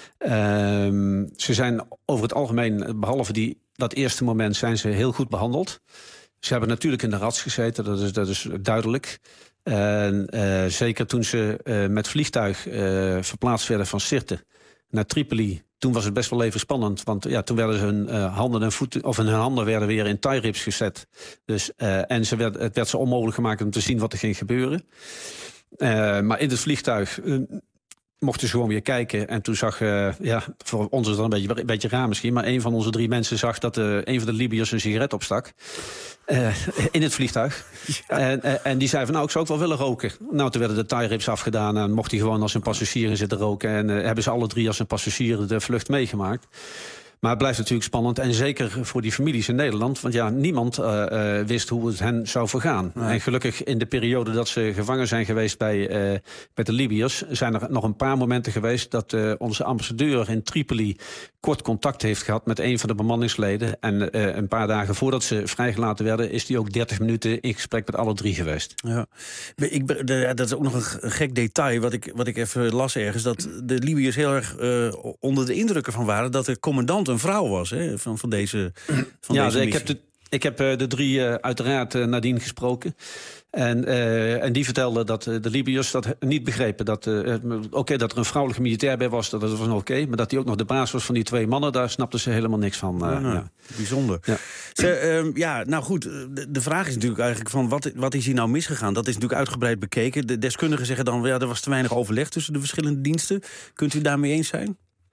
Um, ze zijn over het algemeen, behalve die, dat eerste moment... zijn ze heel goed behandeld. Ze hebben natuurlijk in de rats gezeten, dat is, dat is duidelijk. En uh, zeker toen ze uh, met vliegtuig uh, verplaatst werden van Sirte naar Tripoli... toen was het best wel even spannend. Want ja, toen werden ze hun uh, handen en voeten, of hun handen werden weer in tie rips gezet. Dus, uh, en ze werd, het werd ze onmogelijk gemaakt om te zien wat er ging gebeuren. Uh, maar in het vliegtuig uh, mochten ze gewoon weer kijken. En toen zag, uh, ja, voor ons is dat een beetje, een beetje raar misschien... maar een van onze drie mensen zag dat uh, een van de Libiërs een sigaret opstak. Uh, in het vliegtuig. Ja. En, uh, en die zei van, nou, ik zou ook wel willen roken. Nou, toen werden de tie-rips afgedaan... en mocht hij gewoon als een passagier in zitten roken. En uh, hebben ze alle drie als een passagier de vlucht meegemaakt. Maar het blijft natuurlijk spannend. En zeker voor die families in Nederland. Want ja, niemand uh, uh, wist hoe het hen zou vergaan. Nee. En gelukkig in de periode dat ze gevangen zijn geweest bij, uh, bij de Libiërs... zijn er nog een paar momenten geweest... dat uh, onze ambassadeur in Tripoli kort contact heeft gehad... met een van de bemanningsleden. En uh, een paar dagen voordat ze vrijgelaten werden... is die ook dertig minuten in gesprek met alle drie geweest. Ja. Ik, de, dat is ook nog een gek detail wat ik, wat ik even las ergens... dat de Libiërs heel erg uh, onder de indrukken van waren... dat de commandant een vrouw was, hè, van, van deze van ja, deze ik heb, de, ik heb uh, de drie uh, uiteraard uh, nadien gesproken. En, uh, en die vertelde dat uh, de Libiërs dat niet begrepen. Dat, uh, Oké, okay, dat er een vrouwelijke militair bij was, dat was nog oké. Okay, maar dat hij ook nog de baas was van die twee mannen... daar snapten ze helemaal niks van. Uh, ja, nou, ja. Bijzonder. Ja. Ze, uh, ja, nou goed, de, de vraag is natuurlijk eigenlijk van... Wat, wat is hier nou misgegaan? Dat is natuurlijk uitgebreid bekeken. De deskundigen zeggen dan, ja, er was te weinig overleg... tussen de verschillende diensten. Kunt u daarmee eens zijn?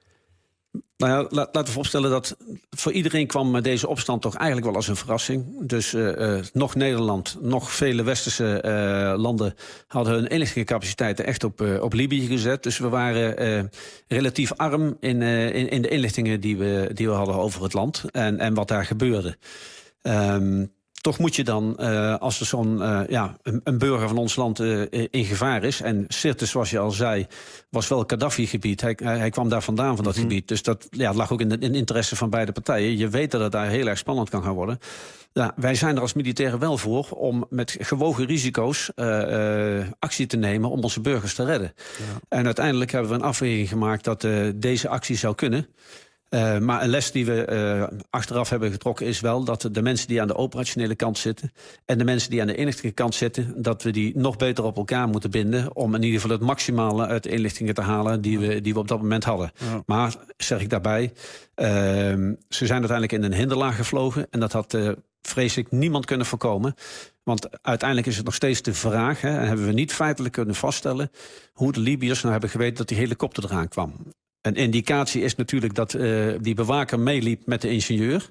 Nou ja, laat, laten we vooropstellen dat voor iedereen kwam deze opstand toch eigenlijk wel als een verrassing. Dus uh, uh, nog Nederland, nog vele westerse uh, landen hadden hun inlichtingencapaciteiten echt op, uh, op Libië gezet. Dus we waren uh, relatief arm in, uh, in, in de inlichtingen die we, die we hadden over het land en, en wat daar gebeurde. Um, Toch moet je dan, uh, als er zo'n uh, ja, een, een burger van ons land uh, in gevaar is... en Sirte, zoals je al zei, was wel Gaddafi-gebied. Hij, hij, hij kwam daar vandaan, van dat mm-hmm. gebied. Dus dat ja, lag ook in de in interesse van beide partijen. Je weet dat het daar heel erg spannend kan gaan worden. Ja, wij zijn er als militairen wel voor om met gewogen risico's uh, uh, actie te nemen... om onze burgers te redden. Ja. En uiteindelijk hebben we een afweging gemaakt dat uh, deze actie zou kunnen... Uh, maar een les die we uh, achteraf hebben getrokken is wel... dat de mensen die aan de operationele kant zitten... en de mensen die aan de inlichtingenkant zitten... dat we die nog beter op elkaar moeten binden... om in ieder geval het maximale uit de inlichtingen te halen... die we, die we op dat moment hadden. Ja. Maar, zeg ik daarbij... Uh, ze zijn uiteindelijk in een hinderlaag gevlogen... en dat had uh, vreselijk niemand kunnen voorkomen... Want uiteindelijk is het nog steeds de vraag... Hè, en hebben we niet feitelijk kunnen vaststellen... hoe de Libiërs nou hebben geweten dat die helikopter eraan kwam... Een indicatie is natuurlijk dat uh, die bewaker meeliep met de ingenieur.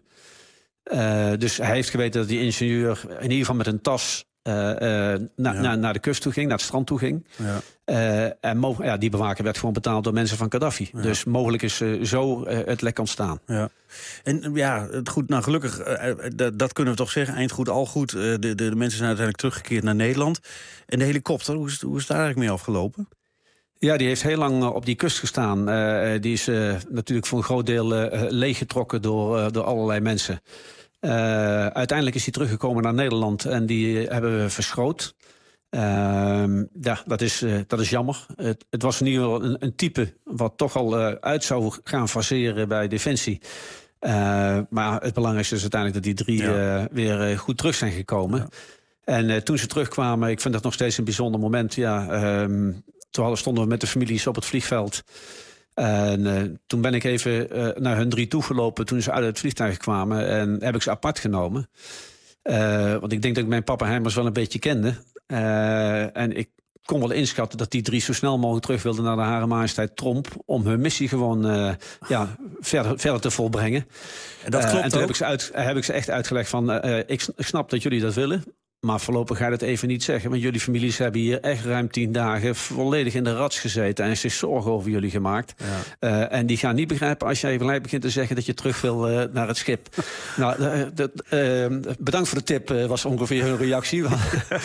Uh, dus hij heeft geweten dat die ingenieur in ieder geval met een tas... Uh, uh, na, ja. na, naar de kust toe ging, naar het strand toe ging. Ja. Uh, en mo- ja, die bewaker werd gewoon betaald door mensen van Gaddafi. Ja. Dus mogelijk is uh, zo uh, het lek ontstaan. Ja. En ja, het goed, nou gelukkig, uh, dat, dat kunnen we toch zeggen. Eind goed, al goed. Uh, de, de, de mensen zijn uiteindelijk teruggekeerd naar Nederland. En de helikopter, hoe is, hoe is het daar eigenlijk mee afgelopen? Ja, die heeft heel lang op die kust gestaan. Uh, die is uh, natuurlijk voor een groot deel uh, leeggetrokken door, uh, door allerlei mensen. Uh, uiteindelijk is hij teruggekomen naar Nederland en die hebben we verschoot. Uh, ja, dat is, uh, dat is jammer. Het, het was in ieder geval een, een type wat toch al uh, uit zou gaan faseren bij Defensie. Uh, maar het belangrijkste is uiteindelijk dat die drie ja. uh, weer uh, goed terug zijn gekomen. Ja. En uh, toen ze terugkwamen, ik vind dat nog steeds een bijzonder moment. Ja, um, toen stonden we met de families op het vliegveld. En uh, toen ben ik even uh, naar hun drie toegelopen toen ze uit het vliegtuig kwamen. En heb ik ze apart genomen. Uh, want ik denk dat ik mijn papa Heimers wel een beetje kende. Uh, en ik kon wel inschatten dat die drie zo snel mogelijk terug wilden naar de Hare Majesteit Tromp. Om hun missie gewoon uh, ja, verder, verder te volbrengen. En dat klopt uh, en toen ook. heb ik, ze uit, heb ik ze echt uitgelegd van uh, ik, ik snap dat jullie dat willen. Maar voorlopig ga je dat even niet zeggen. Want jullie families hebben hier echt ruim tien dagen volledig in de rats gezeten en zich zorgen over jullie gemaakt. Ja. Uh, en die gaan niet begrijpen als jij gelijk begint te zeggen dat je terug wil uh, naar het schip. nou, uh, de, uh, bedankt voor de tip, uh, was ongeveer hun reactie. uh,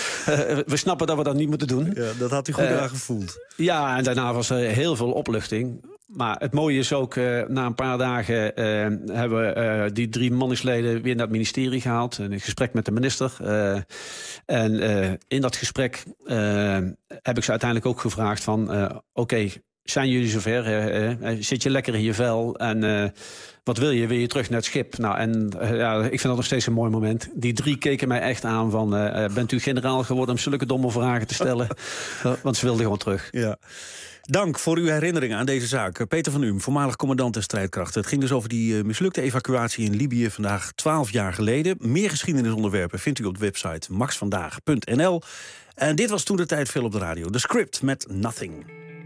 we snappen dat we dat niet moeten doen. Ja, dat had u goed uh, aangevoeld. Ja, en daarna was er heel veel opluchting. Maar het mooie is ook, uh, na een paar dagen uh, hebben we uh, die drie manningsleden weer naar het ministerie gehaald. Een gesprek met de minister. Uh, en uh, in dat gesprek uh, heb ik ze uiteindelijk ook gevraagd van... Uh, Oké, okay, zijn jullie zover? Uh, uh, zit je lekker in je vel? En uh, wat wil je? Wil je terug naar het schip? Nou, en uh, ja, ik vind dat nog steeds een mooi moment. Die drie keken mij echt aan van... Uh, bent u generaal geworden om zulke domme vragen te stellen? uh, want ze wilden gewoon terug. Ja. Dank voor uw herinnering aan deze zaak. Peter van Uhm, voormalig commandant der strijdkrachten. Het ging dus over die uh, mislukte evacuatie in Libië vandaag twaalf jaar geleden. Meer geschiedenisonderwerpen vindt u op de website max vandaag punt n l. En dit was toen de tijd veel op de radio. The Script met Nothing.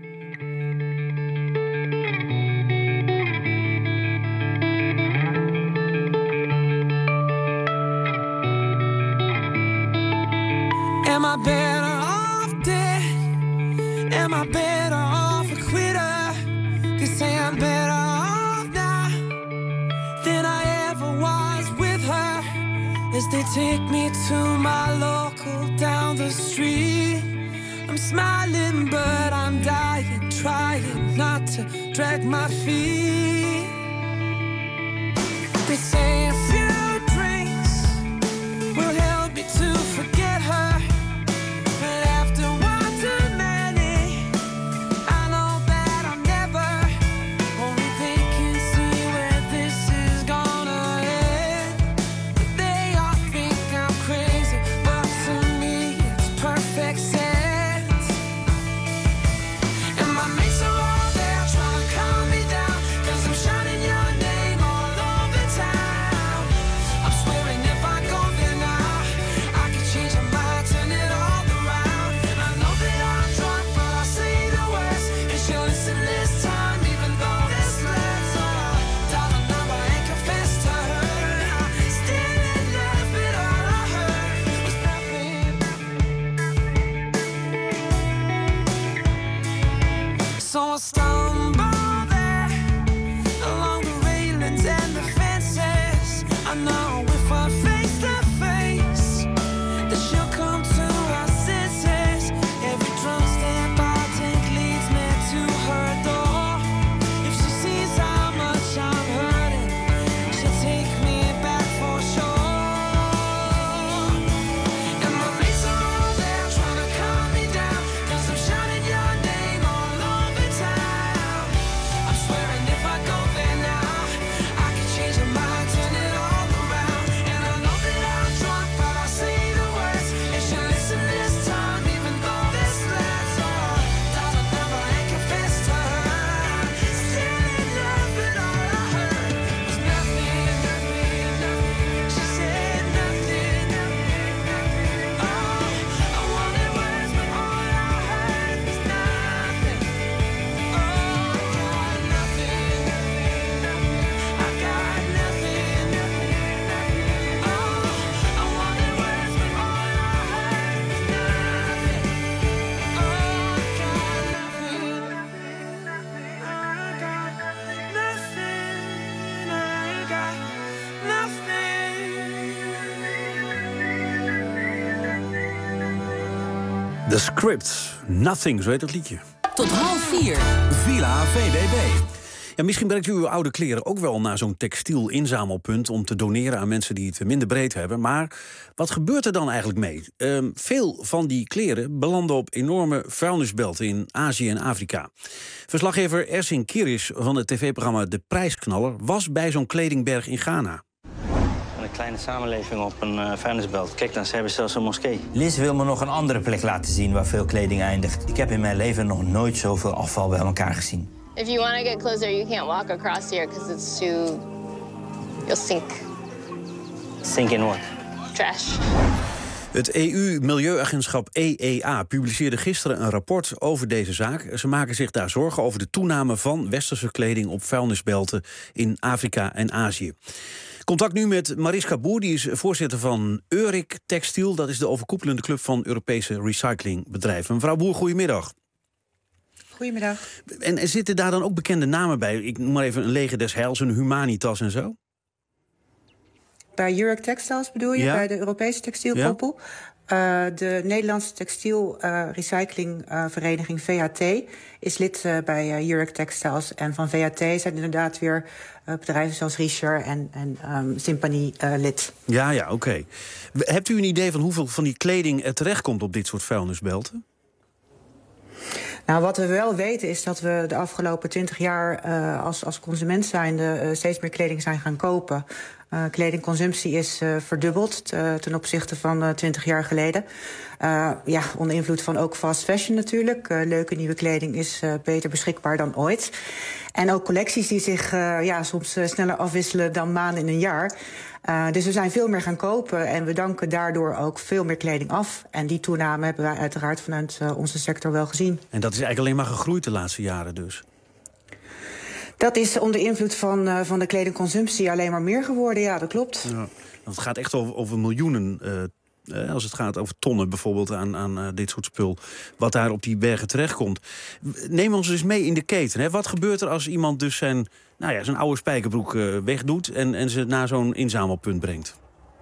Am I better off dead? Am I better off a quitter? Could say I'm better off now than I ever was with her. As they take me to my local down the street, I'm smiling but I'm dying, trying not to drag my feet. They say a few drinks will help me to forget her. So I stumble there along the railings and the fences. I know if we're face to face that she'll come to her senses. Every drum step I take leads me to her door. If she sees how much I'm hurting, she'll take me back for sure. And my mates are all there trying to calm me down, 'cause I'm shouting your name all over town. I'm swearing if I go there now, I can change my mind, turn it all around. And I know that I'm drunk, but I'll say the words if she listen this time, even though this lasts all. Darling, never ain't confessed to her. Still in love, but all I heard was nothing, nothing, nothing. She said nothing, nothing, nothing. Oh, I wanted words, but all I heard was nothing. Oh, I got nothing, nothing, nothing. I got nothing, nothing, nothing. Oh, I wanted words, but all I heard was nothing. Oh, I got nothing, nothing, nothing. I got nothing. I got nothing. The Script, Nothing, zo heet dat liedje. Tot half vier. Villa V B B. Ja, misschien brengt u uw oude kleren ook wel naar zo'n textiel inzamelpunt om te doneren aan mensen die het minder breed hebben. Maar wat gebeurt er dan eigenlijk mee? Ehm, veel van die kleren belanden op enorme vuilnisbelten in Azië en Afrika. Verslaggever Ersin Kirish van het tv-programma De Prijsknaller was bij zo'n kledingberg in Ghana. Een kleine samenleving op een uh, vuilnisbelt. Kijk, dan ze hebben zelfs een moskee. Liz wil me nog een andere plek laten zien waar veel kleding eindigt. Ik heb in mijn leven nog nooit zoveel afval bij elkaar gezien. If you want to get closer, you can't walk across here because it's too... You'll sink. Sink in what? Trash. Het E U-milieuagentschap E E A publiceerde gisteren een rapport over deze zaak. Ze maken zich daar zorgen over de toename van westerse kleding op vuilnisbelten in Afrika en Azië. Contact nu met Mariska Boer, die is voorzitter van Eurik Textiel. Dat is de overkoepelende club van Europese recyclingbedrijven. Mevrouw Boer, goedemiddag. Goedemiddag. En, en zitten daar dan ook bekende namen bij? Ik noem maar even een Leger des Heils, een Humanitas en zo? Bij Eurik Textiles bedoel je, Ja. bij de Europese textielkoepel. Ja. Uh, de Nederlandse textielrecyclingvereniging uh, V H T is lid uh, bij uh, Eurik Textiles. En van V H T zijn inderdaad weer uh, bedrijven zoals Richer en, en um, Simpany uh, lid. Ja, ja, oké. Okay. Hebt u een idee van hoeveel van die kleding er terechtkomt op dit soort vuilnisbelten? Nou, wat we wel weten is dat we de afgelopen twintig jaar uh, als, als consument zijnde uh, steeds meer kleding zijn gaan kopen. Uh, kledingconsumptie is uh, verdubbeld uh, ten opzichte van twintig uh, jaar geleden. Uh, ja, onder invloed van ook fast fashion natuurlijk. Uh, leuke nieuwe kleding is uh, beter beschikbaar dan ooit. En ook collecties die zich uh, ja, soms uh, sneller afwisselen dan maanden in een jaar. Uh, dus we zijn veel meer gaan kopen en we danken daardoor ook veel meer kleding af. En die toename hebben wij uiteraard vanuit uh, onze sector wel gezien. En dat is eigenlijk alleen maar gegroeid de laatste jaren dus? Dat is onder invloed van, uh, van de kledingconsumptie alleen maar meer geworden, ja, dat klopt. Ja, het gaat echt over, over miljoenen, uh, als het gaat over tonnen bijvoorbeeld aan, aan uh, dit soort spul, wat daar op die bergen terechtkomt. Neem ons dus mee in de keten. Hè. Wat gebeurt er als iemand dus zijn, nou ja, zijn oude spijkerbroek uh, wegdoet en, en ze naar zo'n inzamelpunt brengt?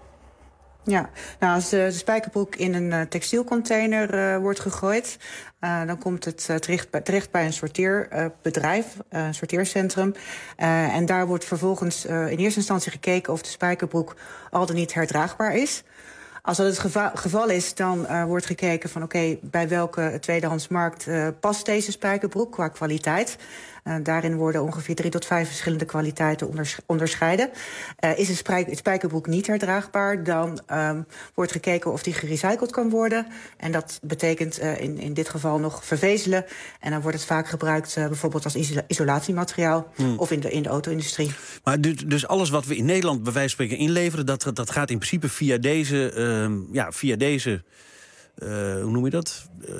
Ja, nou, als de, de spijkerbroek in een uh, textielcontainer uh, wordt gegooid, Uh, dan komt het uh, terecht, bij, terecht bij een sorteerbedrijf, uh, een sorteercentrum. Uh, en daar wordt vervolgens uh, in eerste instantie gekeken of de spijkerbroek al dan niet herdraagbaar is. Als dat het geva geval is, dan uh, wordt gekeken van oké, okay, bij welke tweedehandsmarkt uh, past deze spijkerbroek qua kwaliteit. Uh, daarin worden ongeveer drie tot vijf verschillende kwaliteiten onders onderscheiden. Uh, is een spijk spijkerbroek niet herdraagbaar, dan um, wordt gekeken of die gerecycled kan worden. En dat betekent uh, in, in dit geval nog vervezelen. En dan wordt het vaak gebruikt uh, bijvoorbeeld als isola isolatiemateriaal hmm. of in de, in de auto-industrie. Maar dus, dus alles wat we in Nederland bij wijze van spreken inleveren, dat, dat gaat in principe via deze, uh, ja, via deze uh, hoe noem je dat? Uh,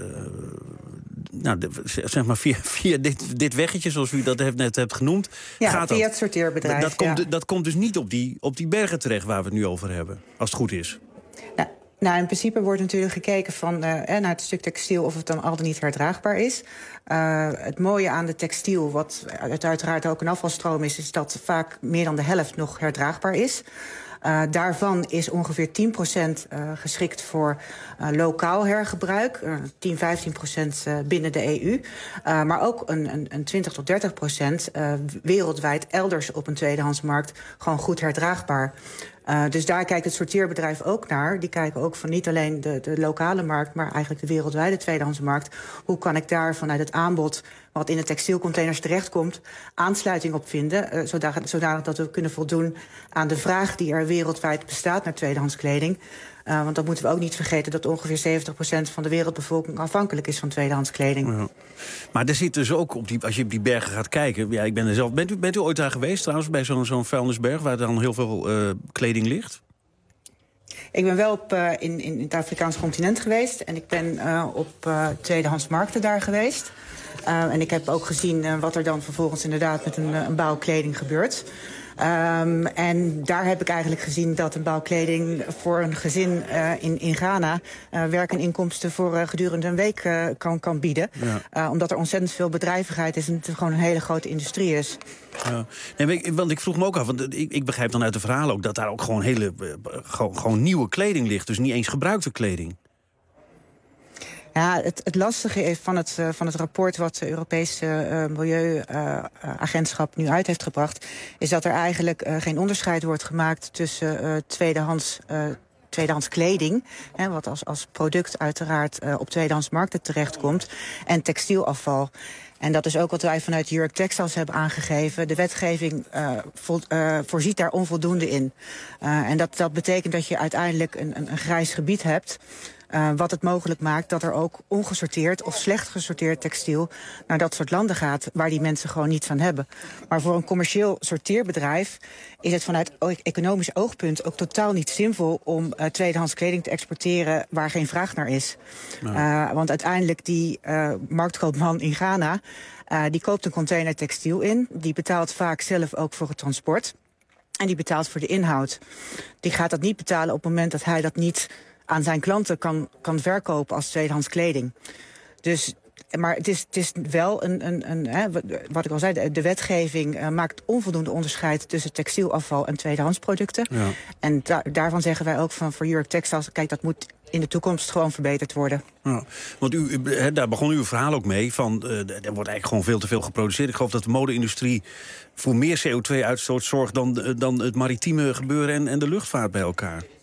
Nou, de, zeg maar via, via dit, dit weggetje, zoals u dat heeft, net hebt genoemd. Ja, gaat via dat, het sorteerbedrijf. Dat, dat, ja. komt, dat komt dus niet op die, op die bergen terecht waar we het nu over hebben, als het goed is. Nou, nou in principe wordt natuurlijk gekeken van, uh, naar het stuk textiel of het dan al dan niet herdraagbaar is. Uh, het mooie aan de textiel, wat uiteraard ook een afvalstroom is, is dat vaak meer dan de helft nog herdraagbaar is. Uh, daarvan is ongeveer tien procent uh, geschikt voor uh, lokaal hergebruik. Uh, tien, vijftien procent uh, binnen de E U. Uh, maar ook een, een, een twintig tot dertig procent uh, wereldwijd elders op een tweedehandsmarkt gewoon goed herdraagbaar. Uh, dus daar kijkt het sorteerbedrijf ook naar. Die kijken ook van niet alleen de, de lokale markt, maar eigenlijk de wereldwijde tweedehandsmarkt. Hoe kan ik daar vanuit het aanbod wat in de textielcontainers terechtkomt, aansluiting op vinden, uh, zodanig, zodanig dat we kunnen voldoen aan de vraag die er wereldwijd bestaat naar tweedehands kleding. Uh, want dan moeten we ook niet vergeten dat ongeveer zeventig procent van de wereldbevolking afhankelijk is van tweedehands kleding. Ja. Maar er zit dus ook, op die, als je op die bergen gaat kijken, ja, ik ben er zelf. Bent u, bent u ooit daar geweest trouwens, bij zo'n zo'n vuilnisberg waar dan heel veel uh, kleding ligt? Ik ben wel op, uh, in, in het Afrikaanse continent geweest en ik ben uh, op uh, tweedehandsmarkten daar geweest. Uh, en ik heb ook gezien uh, wat er dan vervolgens inderdaad met een, een bouw kleding gebeurt. Um, en daar heb ik eigenlijk gezien dat een bouwkleding voor een gezin uh, in, in Ghana uh, werk en inkomsten voor uh, gedurende een week uh, kan, kan bieden. Ja. Uh, omdat er ontzettend veel bedrijvigheid is en het gewoon een hele grote industrie is. Ja. Nee, maar ik, want ik vroeg me ook af, want ik, ik begrijp dan uit de verhalen ook dat daar ook gewoon hele uh, gewoon, gewoon nieuwe kleding ligt, dus niet eens gebruikte kleding. Ja, het, het lastige van het, uh, van het rapport wat de Europese uh, Milieuagentschap uh, nu uit heeft gebracht, is dat er eigenlijk uh, geen onderscheid wordt gemaakt tussen uh, tweedehands, uh, tweedehands kleding, hè, wat als, als product uiteraard uh, op tweedehands markten terechtkomt, en textielafval. En dat is ook wat wij vanuit Jurk Textiles hebben aangegeven. De wetgeving uh, vo uh, voorziet daar onvoldoende in. Uh, en dat, dat betekent dat je uiteindelijk een, een, een grijs gebied hebt. Uh, wat het mogelijk maakt dat er ook ongesorteerd of slecht gesorteerd textiel naar dat soort landen gaat, waar die mensen gewoon niets van hebben. Maar voor een commercieel sorteerbedrijf is het vanuit economisch oogpunt ook totaal niet zinvol om uh, tweedehands kleding te exporteren waar geen vraag naar is. Nou. Uh, want uiteindelijk die uh, marktkoopman in Ghana, uh, die koopt een container textiel in, die betaalt vaak zelf ook voor het transport en die betaalt voor de inhoud. Die gaat dat niet betalen op het moment dat hij dat niet aan zijn klanten kan, kan verkopen als tweedehands kleding. Dus, maar het is, het is wel een, een, een hè, wat ik al zei, de, de wetgeving uh, maakt onvoldoende onderscheid tussen textielafval en tweedehands producten. Ja. En da daarvan zeggen wij ook van voor Jurk Textiles, kijk, dat moet in de toekomst gewoon verbeterd worden. Ja, want u, he, daar begon uw verhaal ook mee van, uh, er wordt eigenlijk gewoon veel te veel geproduceerd. Ik geloof dat de mode-industrie voor meer C O twee uitstoot zorgt dan, dan het maritieme gebeuren en, en de luchtvaart bij elkaar.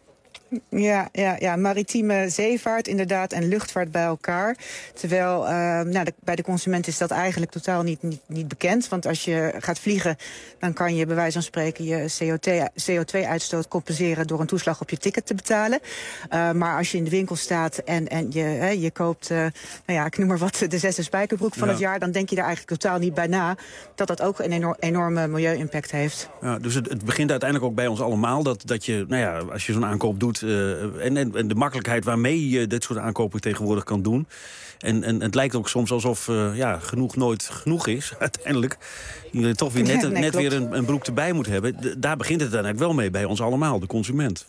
Ja, ja, ja, maritieme zeevaart inderdaad en luchtvaart bij elkaar. Terwijl uh, nou, de, bij de consument is dat eigenlijk totaal niet, niet, niet bekend. Want als je gaat vliegen, dan kan je bij wijze van spreken je C O twee uitstoot compenseren door een toeslag op je ticket te betalen. Uh, maar als je in de winkel staat en, en je, hè, je koopt, uh, nou ja, ik noem maar wat, de zesde spijkerbroek van ja. het jaar, dan denk je daar eigenlijk totaal niet bij na dat dat ook een enorm, enorme milieu-impact heeft. Ja, dus het, het begint uiteindelijk ook bij ons allemaal dat, dat je, nou ja, als je zo'n aankoop doet, Uh, en, en, en de makkelijkheid waarmee je dit soort aankopen tegenwoordig kan doen. En, en het lijkt ook soms alsof uh, ja, genoeg nooit genoeg is, uiteindelijk. Je toch weer net, ja, nee, net weer een, een broek erbij moet hebben. D- daar begint het uiteindelijk wel mee bij ons allemaal, de consument.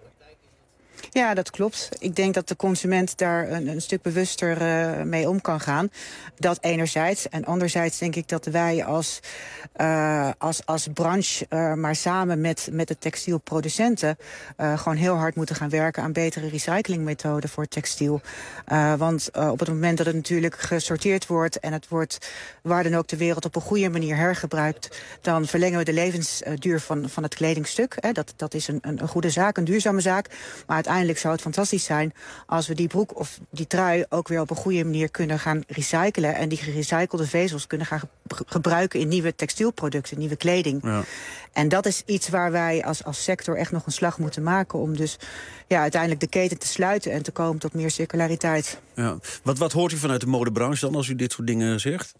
Ja, dat klopt. Ik denk dat de consument daar een, een stuk bewuster uh, mee om kan gaan. Dat enerzijds. En anderzijds denk ik dat wij als, uh, als, als branche, uh, maar samen met, met de textielproducenten, Uh, gewoon heel hard moeten gaan werken aan betere recyclingmethoden voor textiel. Uh, want uh, op het moment dat het natuurlijk gesorteerd wordt en het wordt waar dan ook ter wereld op een goede manier hergebruikt, dan verlengen we de levensduur van, van het kledingstuk. Hè. Dat, dat is een, een goede zaak, een duurzame zaak. Maar uiteindelijk zou het fantastisch zijn als we die broek of die trui ook weer op een goede manier kunnen gaan recyclen en die gerecyclede vezels kunnen gaan ge- gebruiken in nieuwe textielproducten, nieuwe kleding. Ja. En dat is iets waar wij als, als sector echt nog een slag moeten maken om dus ja, uiteindelijk de keten te sluiten en te komen tot meer circulariteit. Ja. Wat, wat hoort u vanuit de modebranche dan als u dit soort dingen zegt?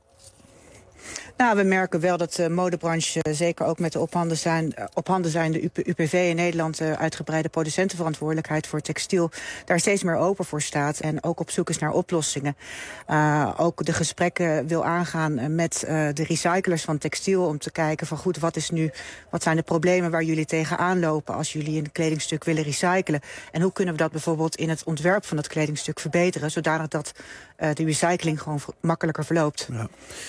Nou, we merken wel dat de modebranche, uh, zeker ook met de op handen, zijn, uh, op handen zijnde U P V in Nederland, uh, uitgebreide producentenverantwoordelijkheid voor textiel, daar steeds meer open voor staat en ook op zoek is naar oplossingen. Uh, ook de gesprekken wil aangaan uh, met uh, de recyclers van textiel om te kijken van goed, wat is nu, wat zijn de problemen waar jullie tegenaan lopen als jullie een kledingstuk willen recyclen en hoe kunnen we dat bijvoorbeeld in het ontwerp van dat kledingstuk verbeteren, zodanig dat uh, de recycling gewoon makkelijker verloopt. Ja.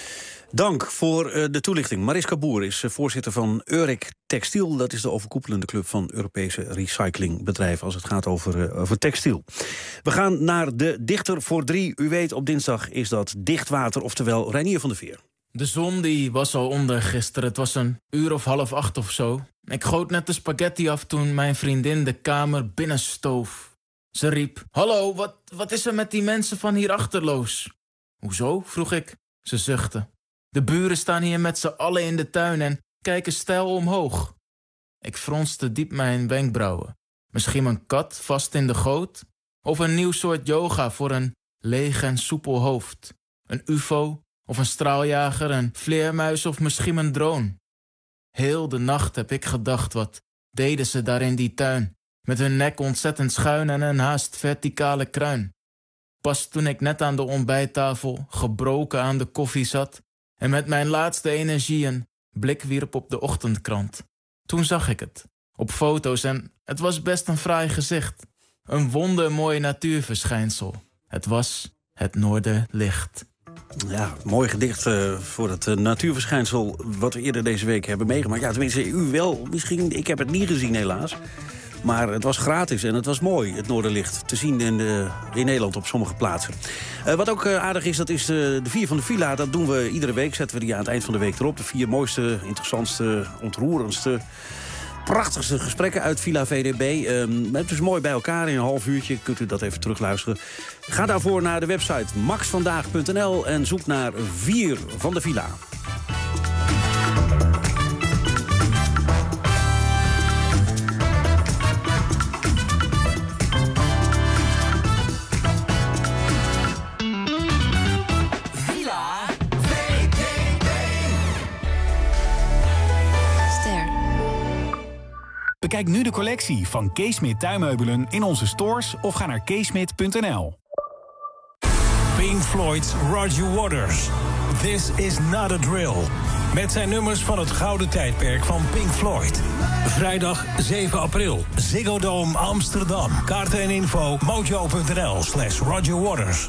Dank voor uh, de toelichting. Mariska Boer is uh, voorzitter van Euric Textiel. Dat is de overkoepelende club van Europese recyclingbedrijven als het gaat over, uh, over textiel. We gaan naar de dichter voor drie. U weet, op dinsdag is dat dichtwater, oftewel Reinier van der Veer. De zon die was al onder gisteren. Het was een uur of half acht of zo. Ik goot net de spaghetti af toen mijn vriendin de kamer binnenstoof. Ze riep, hallo, wat, wat is er met die mensen van hier achterloos? Hoezo? Vroeg ik. Ze zuchtte. De buren staan hier met z'n allen in de tuin en kijken steil omhoog. Ik fronste diep mijn wenkbrauwen. Misschien een kat vast in de goot? Of een nieuw soort yoga voor een leeg en soepel hoofd? Een ufo of een straaljager, een vleermuis of misschien een drone? Heel de nacht heb ik gedacht, wat deden ze daar in die tuin? Met hun nek ontzettend schuin en een haast verticale kruin. Pas toen ik net aan de ontbijttafel gebroken aan de koffie zat en met mijn laatste energie een blik wierp op de ochtendkrant. Toen zag ik het, op foto's, en het was best een fraai gezicht. Een wondermooi natuurverschijnsel. Het was het Noorderlicht. Ja, mooi gedicht uh, voor het uh, natuurverschijnsel wat we eerder deze week hebben meegemaakt. Ja, tenminste, u wel. Misschien, ik heb het niet gezien helaas. Maar het was gratis en het was mooi, het Noorderlicht. Te zien in, de, in Nederland op sommige plaatsen. Uh, wat ook uh, aardig is, dat is de, de vier van de villa. Dat doen we iedere week, zetten we die aan het eind van de week erop. De vier mooiste, interessantste, ontroerendste, prachtigste gesprekken uit Villa V D B. Um, het is mooi bij elkaar in een half uurtje. Kunt u dat even terugluisteren. Ga daarvoor naar de website max vandaag punt n l en zoek naar vier van de villa. Bekijk nu de collectie van Keesmit tuinmeubelen in onze stores of ga naar keesmit punt n l. Pink Floyd's Roger Waters. This is not a drill. Met zijn nummers van het gouden tijdperk van Pink Floyd. Vrijdag zeven april, Ziggo Dome Amsterdam. Kaarten en info mojo punt n l slash Roger Waters.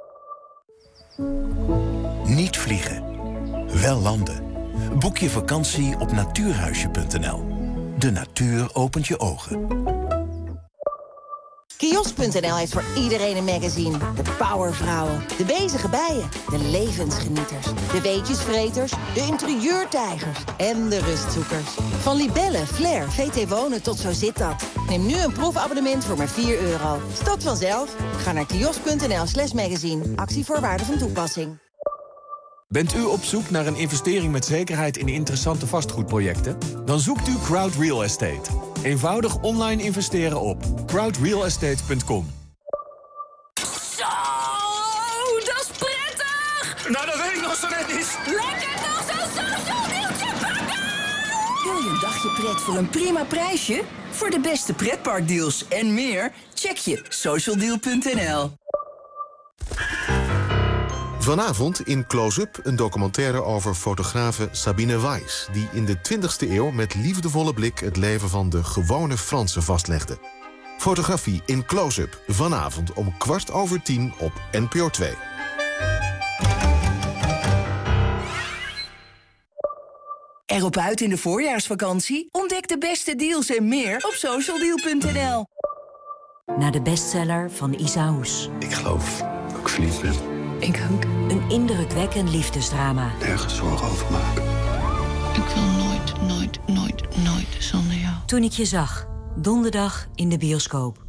Niet vliegen, wel landen. Boek je vakantie op natuurhuisje punt n l. De natuur opent je ogen. Kiosk punt n l heeft voor iedereen een magazine. De powervrouwen, de bezige bijen, de levensgenieters, de weetjesvreters, de interieurtijgers en de rustzoekers. Van Libelle, Flair, V T Wonen tot Zo zit dat. Neem nu een proefabonnement voor maar vier euro. Stopt vanzelf. Ga naar kiosk punt n l slash magazine. Actievoorwaarden van toepassing. Bent u op zoek naar een investering met zekerheid in interessante vastgoedprojecten? Dan zoekt u Crowd Real Estate. Eenvoudig online investeren op crowd real estate punt com. Zo, dat is prettig! Nou, dat weet ik nog zo net niet. Lekker toch zo'n social deeltje pakken! Wil je een dagje pret voor een prima prijsje? Voor de beste pretparkdeals en meer, check je social deal punt n l. Vanavond in Close-up een documentaire over fotografe Sabine Weiss, die in de twintigste eeuw met liefdevolle blik het leven van de gewone Fransen vastlegde. Fotografie in Close-up, vanavond om kwart over tien op N P O twee. Erop uit in de voorjaarsvakantie? Ontdek de beste deals en meer op social deal punt n l. Naar de bestseller van Isa Hoes. Ik geloof dat ik verliefd ben. Ik ook. Een indrukwekkend liefdesdrama. Ergens zorgen over maken. Ik wil nooit, nooit, nooit, nooit zonder jou. Toen ik je zag. Donderdag in de bioscoop.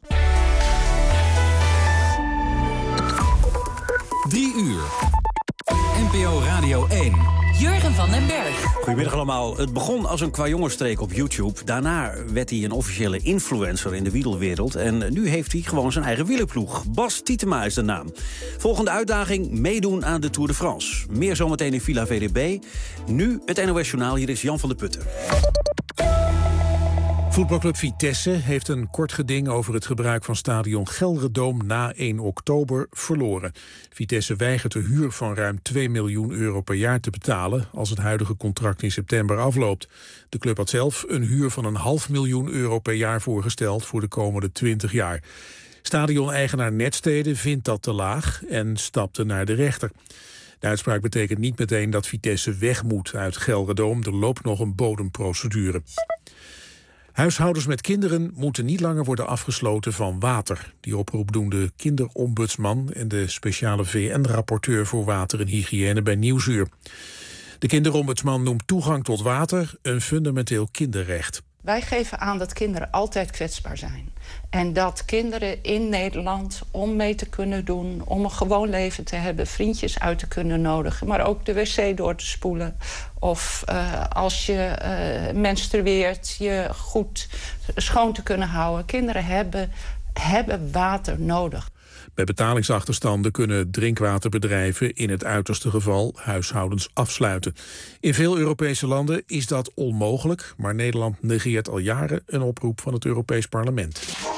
Drie uur. N P O Radio één. Jurgen van den Berg. Goedemiddag allemaal. Het begon als een kwajongensstreek op YouTube. Daarna werd hij een officiële influencer in de wielerwereld. En nu heeft hij gewoon zijn eigen wielerploeg. Bas Tietema is de naam. Volgende uitdaging, meedoen aan de Tour de France. Meer zometeen in Villa V D B. Nu het N O S Journaal. Hier is Jan van der Putten. Voetbalclub Vitesse heeft een kort geding over het gebruik van stadion Gelredome na één oktober verloren. Vitesse weigert de huur van ruim twee miljoen euro per jaar te betalen als het huidige contract in september afloopt. De club had zelf een huur van een half miljoen euro per jaar voorgesteld voor de komende twintig jaar. Stadion-eigenaar Netstede vindt dat te laag en stapte naar de rechter. De uitspraak betekent niet meteen dat Vitesse weg moet uit Gelredome. Er loopt nog een bodemprocedure. Huishoudens met kinderen moeten niet langer worden afgesloten van water. Die oproep doen de kinderombudsman en de speciale V N-rapporteur voor water en hygiëne bij Nieuwsuur. De kinderombudsman noemt toegang tot water een fundamenteel kinderrecht. Wij geven aan dat kinderen altijd kwetsbaar zijn. En dat kinderen in Nederland, om mee te kunnen doen, om een gewoon leven te hebben, vriendjes uit te kunnen nodigen, maar ook de wc door te spoelen. Of uh, als je uh, menstrueert, je goed schoon te kunnen houden. Kinderen hebben, hebben water nodig. Bij betalingsachterstanden kunnen drinkwaterbedrijven in het uiterste geval huishoudens afsluiten. In veel Europese landen is dat onmogelijk, maar Nederland negeert al jaren een oproep van het Europees Parlement.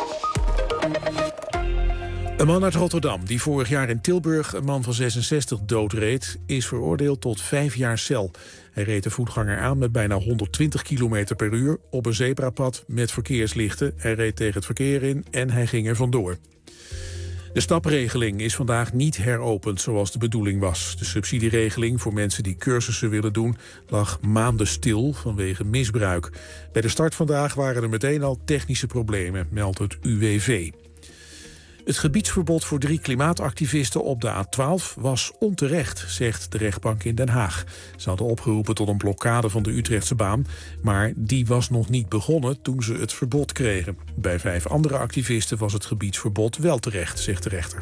Een man uit Rotterdam die vorig jaar in Tilburg een man van zesenzestig doodreed, is veroordeeld tot vijf jaar cel. Hij reed de voetganger aan met bijna honderdtwintig kilometer per uur op een zebrapad met verkeerslichten. Hij reed tegen het verkeer in en hij ging er vandoor. De stapregeling is vandaag niet heropend zoals de bedoeling was. De subsidieregeling voor mensen die cursussen willen doen lag maanden stil vanwege misbruik. Bij de start vandaag waren er meteen al technische problemen, meldt het U W V. Het gebiedsverbod voor drie klimaatactivisten op de A twaalf was onterecht, zegt de rechtbank in Den Haag. Ze hadden opgeroepen tot een blokkade van de Utrechtse baan, maar die was nog niet begonnen toen ze het verbod kregen. Bij vijf andere activisten was het gebiedsverbod wel terecht, zegt de rechter.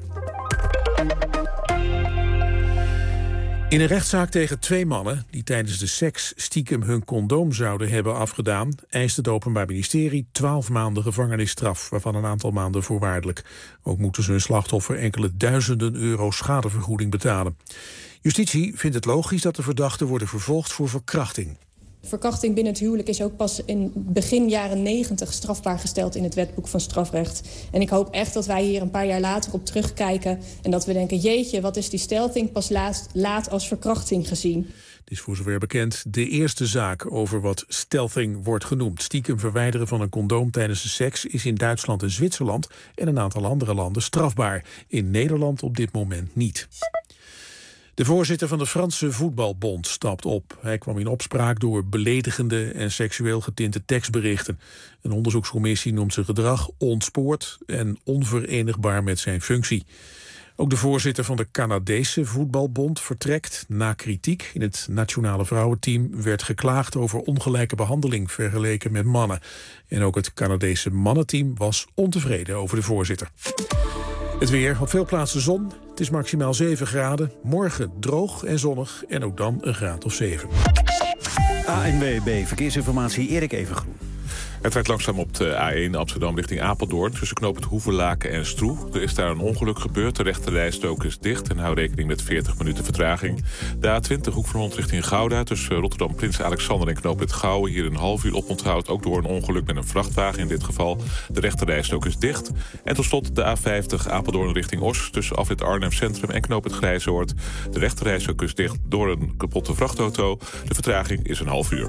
In een rechtszaak tegen twee mannen die tijdens de seks stiekem hun condoom zouden hebben afgedaan, eist het Openbaar Ministerie twaalf maanden gevangenisstraf, waarvan een aantal maanden voorwaardelijk. Ook moeten ze hun slachtoffer enkele duizenden euro schadevergoeding betalen. Justitie vindt het logisch dat de verdachten worden vervolgd voor verkrachting. Verkrachting binnen het huwelijk is ook pas in begin jaren negentig strafbaar gesteld in het wetboek van strafrecht. En ik hoop echt dat wij hier een paar jaar later op terugkijken en dat we denken, jeetje, wat is die stelting pas laat, laat als verkrachting gezien. Het is voor zover bekend de eerste zaak over wat stelthing wordt genoemd. Stiekem verwijderen van een condoom tijdens de seks is in Duitsland en Zwitserland en een aantal andere landen strafbaar. In Nederland op dit moment niet. De voorzitter van de Franse Voetbalbond stapt op. Hij kwam in opspraak door beledigende en seksueel getinte tekstberichten. Een onderzoekscommissie noemt zijn gedrag ontspoord en onverenigbaar met zijn functie. Ook de voorzitter van de Canadese Voetbalbond vertrekt na kritiek. In het nationale vrouwenteam werd geklaagd over ongelijke behandeling vergeleken met mannen. En ook het Canadese mannenteam was ontevreden over de voorzitter. Het weer, op veel plaatsen zon. Het is maximaal zeven graden. Morgen droog en zonnig en ook dan een graad of zeven. A N W B Verkeersinformatie, Erik Evengroen. Het rijdt langzaam op de A één Amsterdam richting Apeldoorn. Tussen knooppunt Hoevelaken en Stroe. Er is daar een ongeluk gebeurd. De rechte rijstrook is dicht en hou rekening met veertig minuten vertraging. De A twintig Hoek van Holland richting Gouda. Tussen Rotterdam Prins Alexander en knooppunt Gouwen. Hier een half uur oponthoud. Ook door een ongeluk met een vrachtwagen in dit geval. De rechte rijstrook is dicht. En tot slot de A vijftig Apeldoorn richting Os. Tussen afrit Arnhem Centrum en knooppunt Grijzoord. De rechte rijstrook is dicht door een kapotte vrachtauto. De vertraging is een half uur.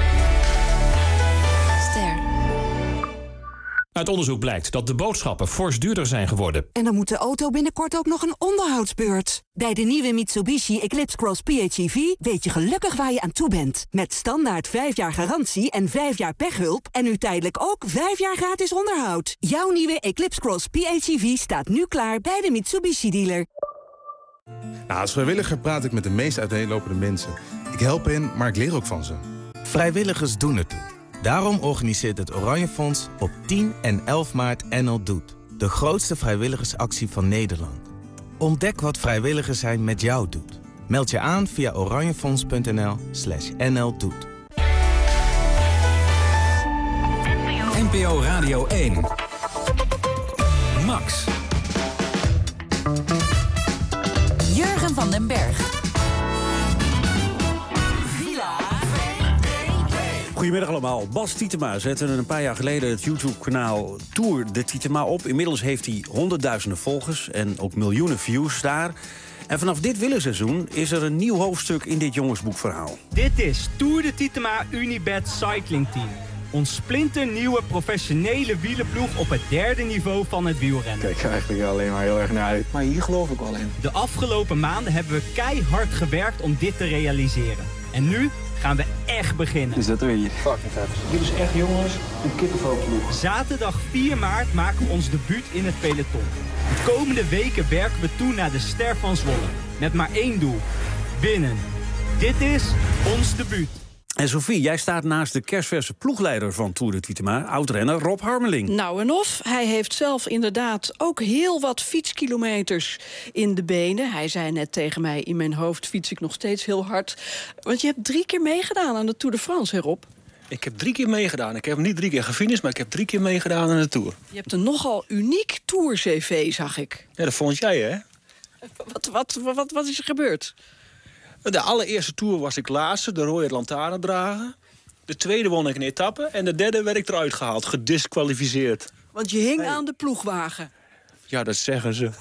Uit onderzoek blijkt dat de boodschappen fors duurder zijn geworden. En dan moet de auto binnenkort ook nog een onderhoudsbeurt. Bij de nieuwe Mitsubishi Eclipse Cross P H E V weet je gelukkig waar je aan toe bent. Met standaard vijf jaar garantie en vijf jaar pechhulp. En nu tijdelijk ook vijf jaar gratis onderhoud. Jouw nieuwe Eclipse Cross P H E V staat nu klaar bij de Mitsubishi dealer. Nou, als vrijwilliger praat ik met de meest uiteenlopende mensen. Ik help hen, maar ik leer ook van ze. Vrijwilligers doen het toe. Daarom organiseert het Oranje Fonds op tien en elf maart N L Doet. De grootste vrijwilligersactie van Nederland. Ontdek wat vrijwilligers zijn met jou doet. Meld je aan via oranjefonds.nl slash nldoet. N P O Radio één. Max. Jurgen van den Berg. Goedemiddag allemaal. Bas Tietema zette een paar jaar geleden het YouTube-kanaal Tour de Tietema op. Inmiddels heeft hij honderdduizenden volgers en ook miljoenen views daar. En vanaf dit wielerseizoen is er een nieuw hoofdstuk in dit jongensboekverhaal. Dit is Tour de Tietema Unibet Cycling Team. Ons splinternieuwe professionele wielerploeg op het derde niveau van het wielrennen. Kijk eigenlijk alleen maar heel erg naar uit. Maar hier geloof ik wel in. De afgelopen maanden hebben we keihard gewerkt om dit te realiseren. En nu gaan we echt beginnen. Dus dat weet je. Fucking vet. Dit is echt, jongens, een kippenvelploeg. Zaterdag vier maart maken we ons debuut in het peloton. De komende weken werken we toe naar de Ster van Zwolle. Met maar één doel. Winnen. Dit is ons debuut. En Sophie, jij staat naast de kerstverse ploegleider van Tour de Tietema, oud-renner Rob Harmeling. Nou en of, hij heeft zelf inderdaad ook heel wat fietskilometers in de benen. Hij zei net tegen mij, in mijn hoofd fiets ik nog steeds heel hard. Want je hebt drie keer meegedaan aan de Tour de France, hè Rob? Ik heb drie keer meegedaan. Ik heb niet drie keer gefinished, maar ik heb drie keer meegedaan aan de Tour. Je hebt een nogal uniek Tour-C V, zag ik. Ja, dat vond jij, hè? Wat, wat, wat, wat is er gebeurd? De allereerste Tour was ik laatste, de rode lantaarndrager. De tweede won ik een etappe en de derde werd ik eruit gehaald, gedisqualificeerd. Want je hing hey. aan de ploegwagen. Ja, dat zeggen ze.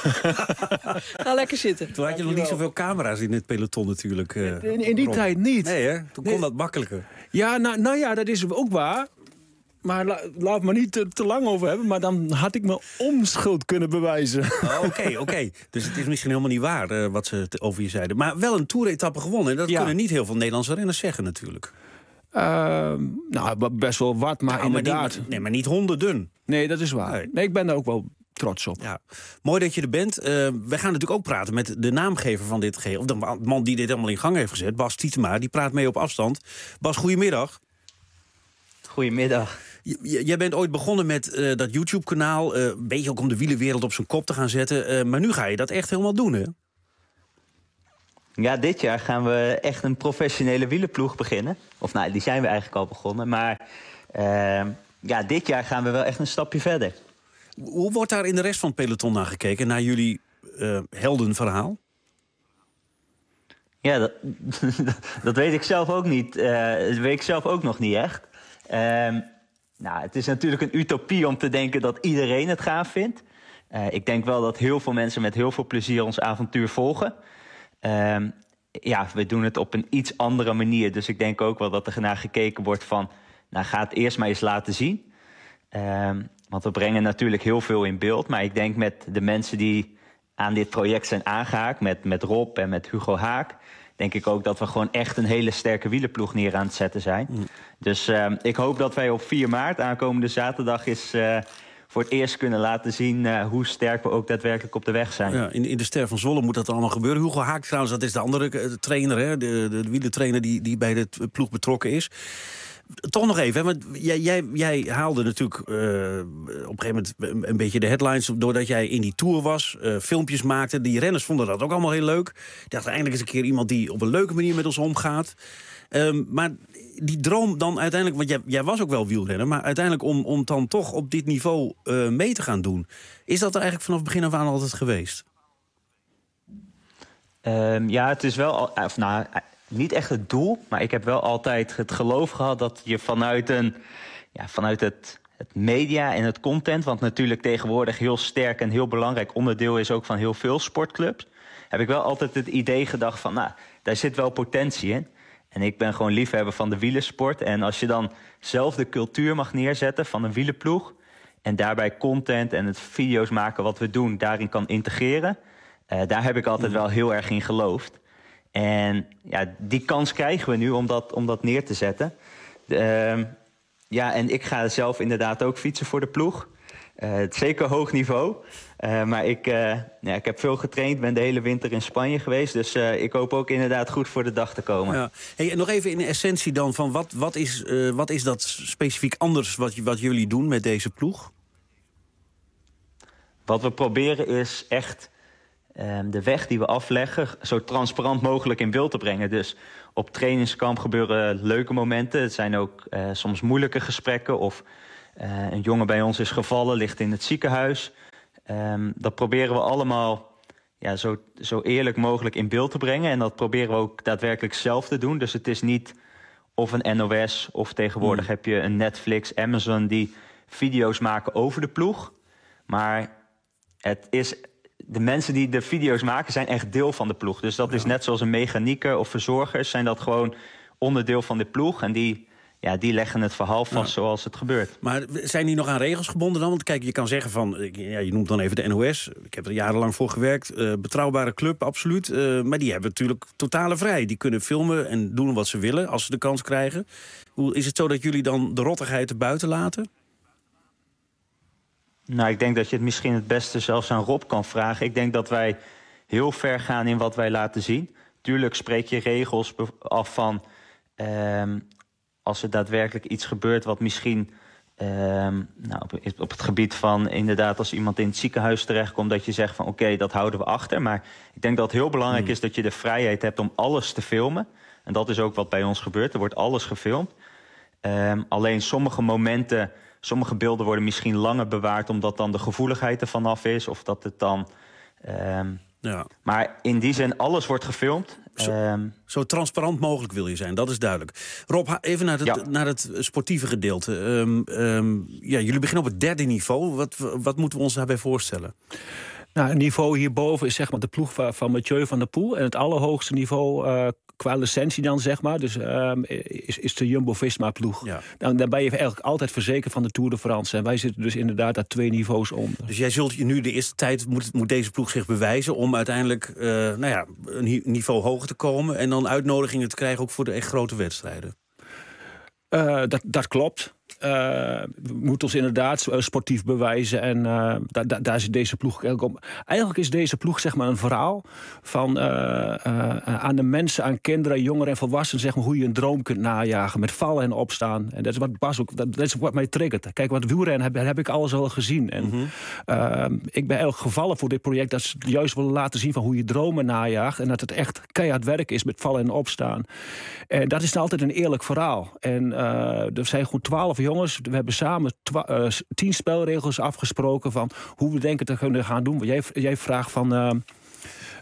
Ga lekker zitten. Toen had je nog niet zoveel camera's in het peloton natuurlijk. Uh, in, in die Rob. tijd niet. Nee, hè? Toen nee. kon dat makkelijker. Ja, nou, nou ja, dat is ook waar. Maar la, laat me niet te, te lang over hebben. Maar dan had ik me onschuld kunnen bewijzen. Oké, oh, oké. Okay, okay. Dus het is misschien helemaal niet waar uh, wat ze te, over je zeiden. Maar wel een Tour-etappe gewonnen. En dat ja. kunnen niet heel veel Nederlandse renners zeggen natuurlijk. Uh, nou, best wel wat, maar nou, inderdaad. Maar niet, nee, maar niet honderden. Nee, dat is waar. Nee. nee, ik ben daar ook wel trots op. Ja. Mooi dat je er bent. Uh, we gaan natuurlijk ook praten met de naamgever van dit geheel. Of de man die dit allemaal in gang heeft gezet. Bas Tietema, die praat mee op afstand. Bas, goedemiddag. Goedemiddag. J- jij bent ooit begonnen met uh, dat YouTube-kanaal. Uh, een beetje ook om de wielerwereld op zijn kop te gaan zetten. Uh, maar nu ga je dat echt helemaal doen, hè? Ja, dit jaar gaan we echt een professionele wielerploeg beginnen. Of nou, die zijn we eigenlijk al begonnen. Maar uh, ja, dit jaar gaan we wel echt een stapje verder. Hoe wordt daar in de rest van het peloton naar gekeken? Naar jullie uh, heldenverhaal? Ja, dat, dat weet ik zelf ook niet. Uh, dat weet ik zelf ook nog niet echt. Uh, nou, het is natuurlijk een utopie om te denken dat iedereen het gaaf vindt. Uh, ik denk wel dat heel veel mensen met heel veel plezier ons avontuur volgen. Uh, ja, we doen het op een iets andere manier. Dus ik denk ook wel dat er naar gekeken wordt van... nou, ga het eerst maar eens laten zien. Uh, want we brengen natuurlijk heel veel in beeld. Maar ik denk met de mensen die aan dit project zijn aangehaakt met, met Rob en met Hugo Haak, denk ik ook dat we gewoon echt een hele sterke wielerploeg neer aan het zetten zijn. Mm. Dus uh, ik hoop dat wij op vier maart, aankomende zaterdag, is uh, voor het eerst kunnen laten zien uh, hoe sterk we ook daadwerkelijk op de weg zijn. Ja, in, in de Ster van Zwolle moet dat allemaal gebeuren. Hugo Haak trouwens, dat is de andere uh, trainer, hè? De, de, de wielertrainer die, die bij de ploeg betrokken is. Toch nog even, hè, want jij, jij, jij haalde natuurlijk uh, op een gegeven moment een beetje de headlines, doordat jij in die Tour was, uh, filmpjes maakte. Die renners vonden dat ook allemaal heel leuk. Ik dacht, eindelijk eens een keer iemand die op een leuke manier met ons omgaat. Um, maar die droom dan uiteindelijk, want jij, jij was ook wel wielrenner, maar uiteindelijk om, om dan toch op dit niveau uh, mee te gaan doen, is dat er eigenlijk vanaf begin af aan altijd geweest? Um, ja, het is wel, of nou, niet echt het doel, maar ik heb wel altijd het geloof gehad dat je vanuit, een, ja, vanuit het, het media en het content, want natuurlijk tegenwoordig heel sterk en heel belangrijk onderdeel is ook van heel veel sportclubs, heb ik wel altijd het idee gedacht van, nou, daar zit wel potentie in. En ik ben gewoon liefhebber van de wielersport. En als je dan zelf de cultuur mag neerzetten van een wielerploeg en daarbij content en het video's maken wat we doen, daarin kan integreren, uh, daar heb ik altijd wel heel erg in geloofd. En ja, die kans krijgen we nu om dat, om dat neer te zetten. Uh, ja, en ik ga zelf inderdaad ook fietsen voor de ploeg. Uh, het is zeker hoog niveau. Uh, maar ik, uh, ja, ik heb veel getraind, ben de hele winter in Spanje geweest. Dus uh, ik hoop ook inderdaad goed voor de dag te komen. Ja. Hey, en nog even in de essentie dan van wat, wat, is, uh, wat is dat specifiek anders wat, wat jullie doen met deze ploeg? Wat we proberen is echt uh, de weg die we afleggen zo transparant mogelijk in beeld te brengen. Dus op trainingskamp gebeuren leuke momenten. Het zijn ook uh, soms moeilijke gesprekken. Of uh, een jongen bij ons is gevallen, ligt in het ziekenhuis. Um, dat proberen we allemaal ja, zo, zo eerlijk mogelijk in beeld te brengen. En dat proberen we ook daadwerkelijk zelf te doen. Dus het is niet of een N O S of tegenwoordig mm. heb je een Netflix, Amazon die video's maken over de ploeg. Maar het is, de mensen die de video's maken zijn echt deel van de ploeg. Dus dat ja. is net zoals een mechanieker of verzorgers zijn dat gewoon onderdeel van de ploeg. En die... Ja, die leggen het verhaal vast ja. zoals het gebeurt. Maar zijn die nog aan regels gebonden dan? Want kijk, je kan zeggen van, ja, je noemt dan even de N O S. Ik heb er jarenlang voor gewerkt. Uh, betrouwbare club, absoluut. Uh, maar die hebben natuurlijk totale vrij. Die kunnen filmen en doen wat ze willen als ze de kans krijgen. Hoe is het zo dat jullie dan de rottigheid er buiten laten? Nou, ik denk dat je het misschien het beste zelfs aan Rob kan vragen. Ik denk dat wij heel ver gaan in wat wij laten zien. Tuurlijk spreek je regels af van... Um, als er daadwerkelijk iets gebeurt wat misschien um, nou, op, op het gebied van inderdaad als iemand in het ziekenhuis terechtkomt, dat je zegt van oké, okay, dat houden we achter. Maar ik denk dat het heel belangrijk mm. is dat je de vrijheid hebt om alles te filmen. En dat is ook wat bij ons gebeurt. Er wordt alles gefilmd. Um, alleen sommige momenten, sommige beelden worden misschien langer bewaard omdat dan de gevoeligheid er vanaf is. Of dat het dan... Um, ja. Maar in die zin, alles wordt gefilmd. Zo, um, zo transparant mogelijk wil je zijn, dat is duidelijk. Rob, even naar het, ja. naar het sportieve gedeelte. Um, um, ja, jullie beginnen op het derde niveau. Wat, wat moeten we ons daarbij voorstellen? Nou, het niveau hierboven is zeg maar de ploeg van Mathieu van der Poel. En het allerhoogste niveau uh, qua licentie dan, zeg maar, dus um, is, is de Jumbo-Visma-ploeg. Ja. Dan, dan ben je eigenlijk altijd verzekerd van de Tour de France. En wij zitten dus inderdaad daar twee niveaus onder. Dus jij zult je nu de eerste tijd, moet, moet deze ploeg zich bewijzen om uiteindelijk uh, nou ja, een niveau hoger te komen en dan uitnodigingen te krijgen ook voor de echt grote wedstrijden? Uh, dat, dat klopt. Uh, we moeten ons inderdaad uh, sportief bewijzen. En uh, da, da, daar zit deze ploeg eigenlijk om. Eigenlijk is deze ploeg zeg maar een verhaal van uh, uh, aan de mensen, aan kinderen, jongeren en volwassenen, zeg maar, hoe je een droom kunt najagen met vallen en opstaan. En dat is wat Bas ook, dat, dat is wat mij triggert. Kijk, wat wielrennen heb, heb ik alles al gezien. En mm-hmm. uh, ik ben eigenlijk gevallen voor dit project dat ze juist willen laten zien van hoe je dromen najaagt en dat het echt keihard werk is met vallen en opstaan. En dat is altijd een eerlijk verhaal. En uh, er zijn gewoon twaalf jongens, we hebben samen twa- uh, tien spelregels afgesproken van hoe we denken te kunnen gaan doen. Jij, jij vraagt van... Uh,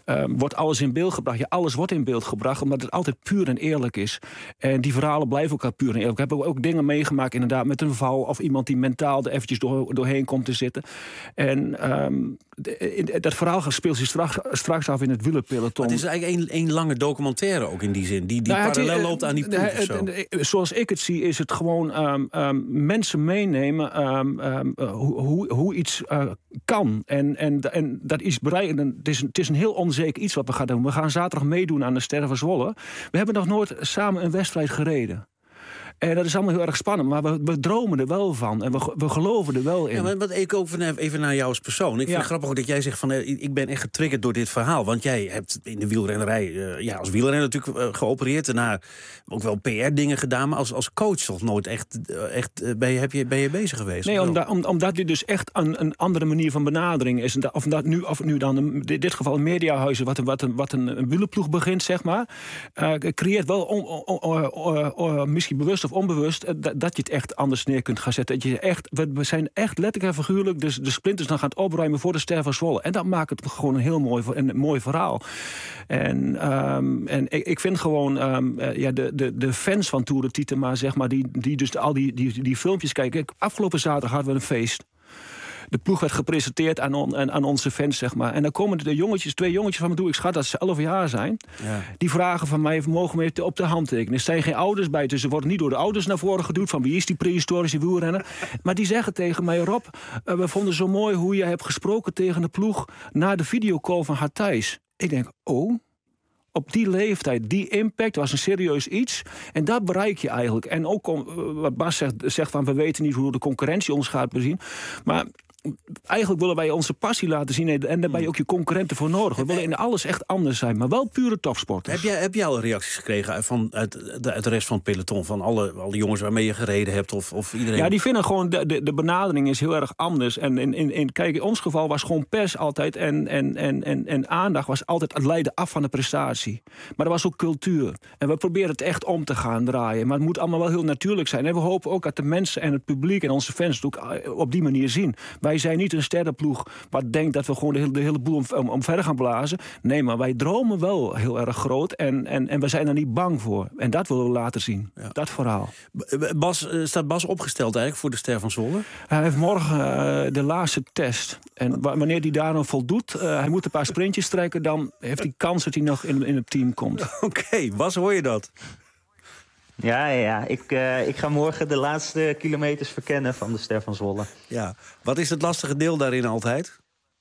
uh, wordt alles in beeld gebracht. Ja, alles wordt in beeld gebracht, omdat het altijd puur en eerlijk is. En die verhalen blijven elkaar puur en eerlijk. We hebben ook dingen meegemaakt, inderdaad, met een val of iemand die mentaal er eventjes door, doorheen komt te zitten. En um, de, dat verhaal speelt zich straks, straks af in het wielerpeloton. Het is eigenlijk een, een lange documentaire ook in die zin, die, die nou, parallel loopt aan die ploeg of zo. Zoals ik het zie, is het gewoon um, um, mensen meenemen um, um, uh, hoe, hoe, hoe iets uh, kan. En, en, en dat iets bereiken. Het is, het is een heel onzeker iets wat we gaan doen. We gaan zaterdag meedoen aan de Sterren van Zwolle. We hebben nog nooit samen een wedstrijd gereden. En dat is allemaal heel erg spannend, maar we, we dromen er wel van. En we, we geloven er wel in. Ja, maar wat ik ook even naar jou als persoon. Ik vind ja. het grappig ook dat jij zegt van uh, ik ben echt getriggerd door dit verhaal. Want jij hebt in de wielrennerij, uh, ja, als wielrenner natuurlijk uh, geopereerd. Daarna ook wel P R-dingen gedaan. Maar als, als coach toch nooit echt, uh, echt uh, ben, je, heb je, ben je bezig geweest? Nee, omdat, om, omdat dit dus echt een, een andere manier van benadering is. Of dat nu, of nu dan in dit geval een mediahuizen, wat een, wat een, wat een, een wielerploeg begint, zeg maar. Uh, creëert wel on, on, on, on, on, misschien bewust of onbewust dat, dat je het echt anders neer kunt gaan zetten. Dat je echt, we zijn echt letterlijk en figuurlijk dus de splinters dan gaat opruimen voor de Ster van Zwolle. En dat maakt het gewoon een heel mooi, een mooi verhaal. En, um, en ik, ik vind gewoon um, uh, ja, de, de, de fans van Tour de Titema, zeg maar, die, die dus al die, die, die filmpjes kijken. Afgelopen zaterdag hadden we een feest. De ploeg werd gepresenteerd aan, on, aan onze fans, zeg maar. En dan komen de jongetjes, twee jongetjes van me toe, ik schat dat ze elf jaar zijn. Ja. Die vragen van mij, mogen we op de hand tekenen? Er zijn geen ouders bij, dus ze worden niet door de ouders naar voren geduwd. Van wie is die prehistorische wielrenner? Maar die zeggen tegen mij, Rob, uh, we vonden zo mooi hoe je hebt gesproken tegen de ploeg na de videocall van Hartijs. Ik denk, oh... Op die leeftijd, die impact was een serieus iets. En dat bereik je eigenlijk. En ook om, wat Bas zegt, zegt van we weten niet hoe de concurrentie ons gaat bezien. Maar eigenlijk willen wij onze passie laten zien. En daar ben je ook je concurrenten voor nodig. We willen in alles echt anders zijn, maar wel pure topsporters. Heb jij, heb jij al reacties gekregen van, uit, de, uit de rest van het peloton? Van alle, alle jongens waarmee je gereden hebt? Of, of iedereen? Ja, die vinden gewoon, de, de, de benadering is heel erg anders. En in, in, in, kijk, in ons geval was gewoon pers altijd. En, en, en, en, en aandacht was altijd het leiden af van de prestatie. Maar er was ook cultuur. En we proberen het echt om te gaan draaien. Maar het moet allemaal wel heel natuurlijk zijn. En we hopen ook dat de mensen en het publiek en onze fans het ook op die manier zien. Wij zijn niet een sterrenploeg wat denkt dat we gewoon de hele, de hele boel om, om verder gaan blazen. Nee, maar wij dromen wel heel erg groot. En, en, en we zijn er niet bang voor. En dat willen we laten zien. Ja. Dat verhaal. Bas, staat Bas opgesteld eigenlijk voor de Ster van Zwolle? Hij heeft morgen uh, de laatste test. En wanneer hij daar dan voldoet, uh, hij moet een paar sprintjes trekken, dan heeft hij kans dat hij nog in, in het team komt. Oké, okay, Bas, hoor je dat? Ja, ja. Ik, uh, ik ga morgen de laatste kilometers verkennen van de Ster van Zwolle. Ja. Wat is het lastige deel daarin altijd?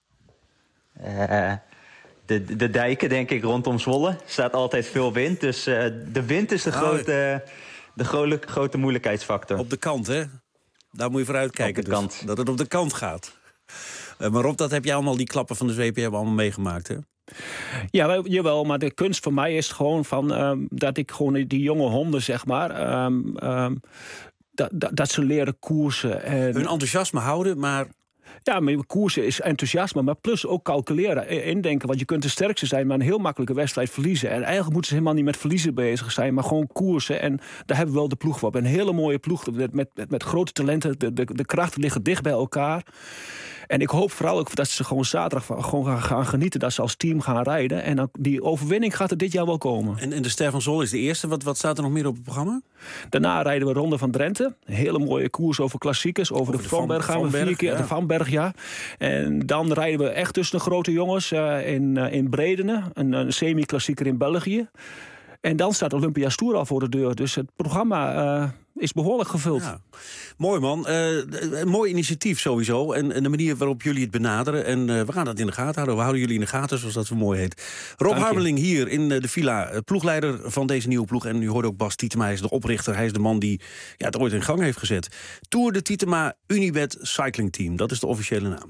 Uh, de, de dijken, denk ik, rondom Zwolle. Er staat altijd veel wind. Dus uh, de wind is de, oh. grote, de grote, grote moeilijkheidsfactor. Op de kant, hè? Daar moet je voor uitkijken. Op de kant. Dus, dat het op de kant gaat. Uh, maar Rob, dat heb jij allemaal, die klappen van de zweep hebben allemaal meegemaakt, hè? Ja, jawel, maar de kunst voor mij is gewoon van um, dat ik gewoon die jonge honden, zeg maar, um, um, dat, dat, dat ze leren koersen. En hun enthousiasme houden, maar... Ja, maar koersen is enthousiasme, maar plus ook calculeren, indenken. Want je kunt de sterkste zijn, maar een heel makkelijke wedstrijd verliezen. En eigenlijk moeten ze helemaal niet met verliezen bezig zijn, maar gewoon koersen. En daar hebben we wel de ploeg voor. Een hele mooie ploeg met, met, met grote talenten. De, de, de krachten liggen dicht bij elkaar. En ik hoop vooral ook dat ze gewoon zaterdag gewoon gaan, gaan genieten, dat ze als team gaan rijden. En dan, die overwinning gaat er dit jaar wel komen. En, en de Ster van Zwolle is de eerste. Wat, wat staat er nog meer op het programma? Daarna rijden we Ronde van Drenthe. Een hele mooie koers over klassiekers. Over, over de, de Vanberg gaan we vier keer. Ja. De Vanberg, ja. En dan rijden we echt tussen de grote jongens uh, in, uh, in Bredene. Een, een semi-klassieker in België. En dan staat Olympia's Tour al voor de deur. Dus het programma uh, is behoorlijk gevuld. Ja. Mooi, man. Uh, een mooi initiatief sowieso. En, en de manier waarop jullie het benaderen. En uh, we gaan dat in de gaten houden. We houden jullie in de gaten, zoals dat zo mooi heet. Rob Harmeling hier in de villa. Ploegleider van deze nieuwe ploeg. En u hoort ook Bas Tietema. Hij is de oprichter. Hij is de man die ja, het ooit in gang heeft gezet. Tour de Tietema Unibet Cycling Team. Dat is de officiële naam.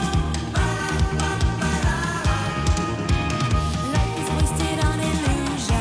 Life is wasted on illusion.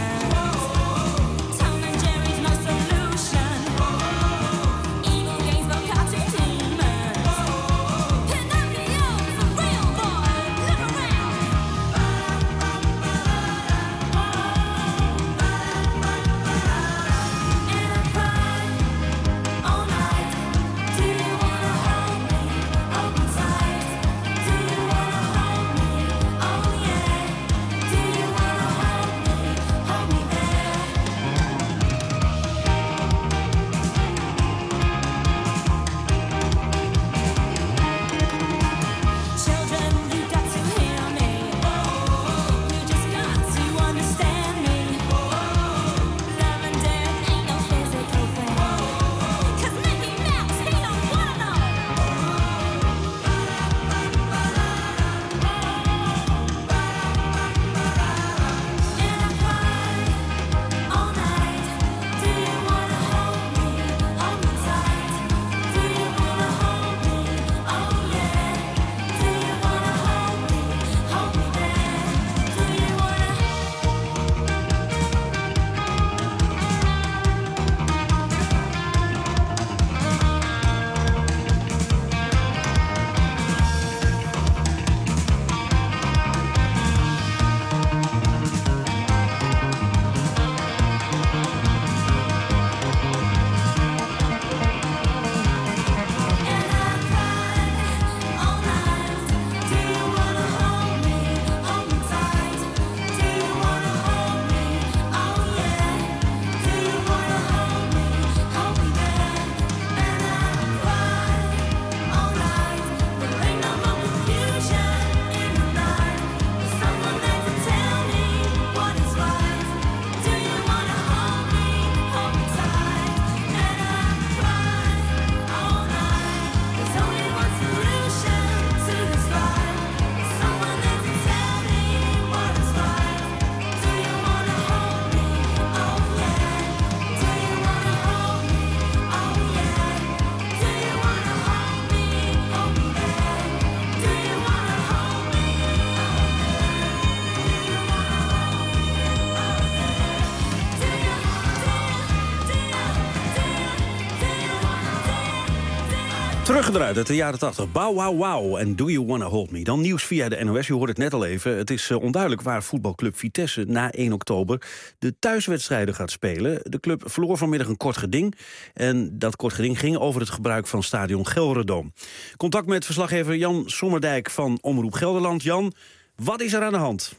Brugge eruit uit de jaren tachtig. Bow Wow Wow en Do You Wanna Hold Me. Dan nieuws via de N O S, u hoort het net al even. Het is uh, onduidelijk waar voetbalclub Vitesse na één oktober... de thuiswedstrijden gaat spelen. De club verloor vanmiddag een kort geding. En dat kort geding ging over het gebruik van stadion Gelderdoom. Contact met verslaggever Jan Sommerdijk van Omroep Gelderland. Jan, wat is er aan de hand?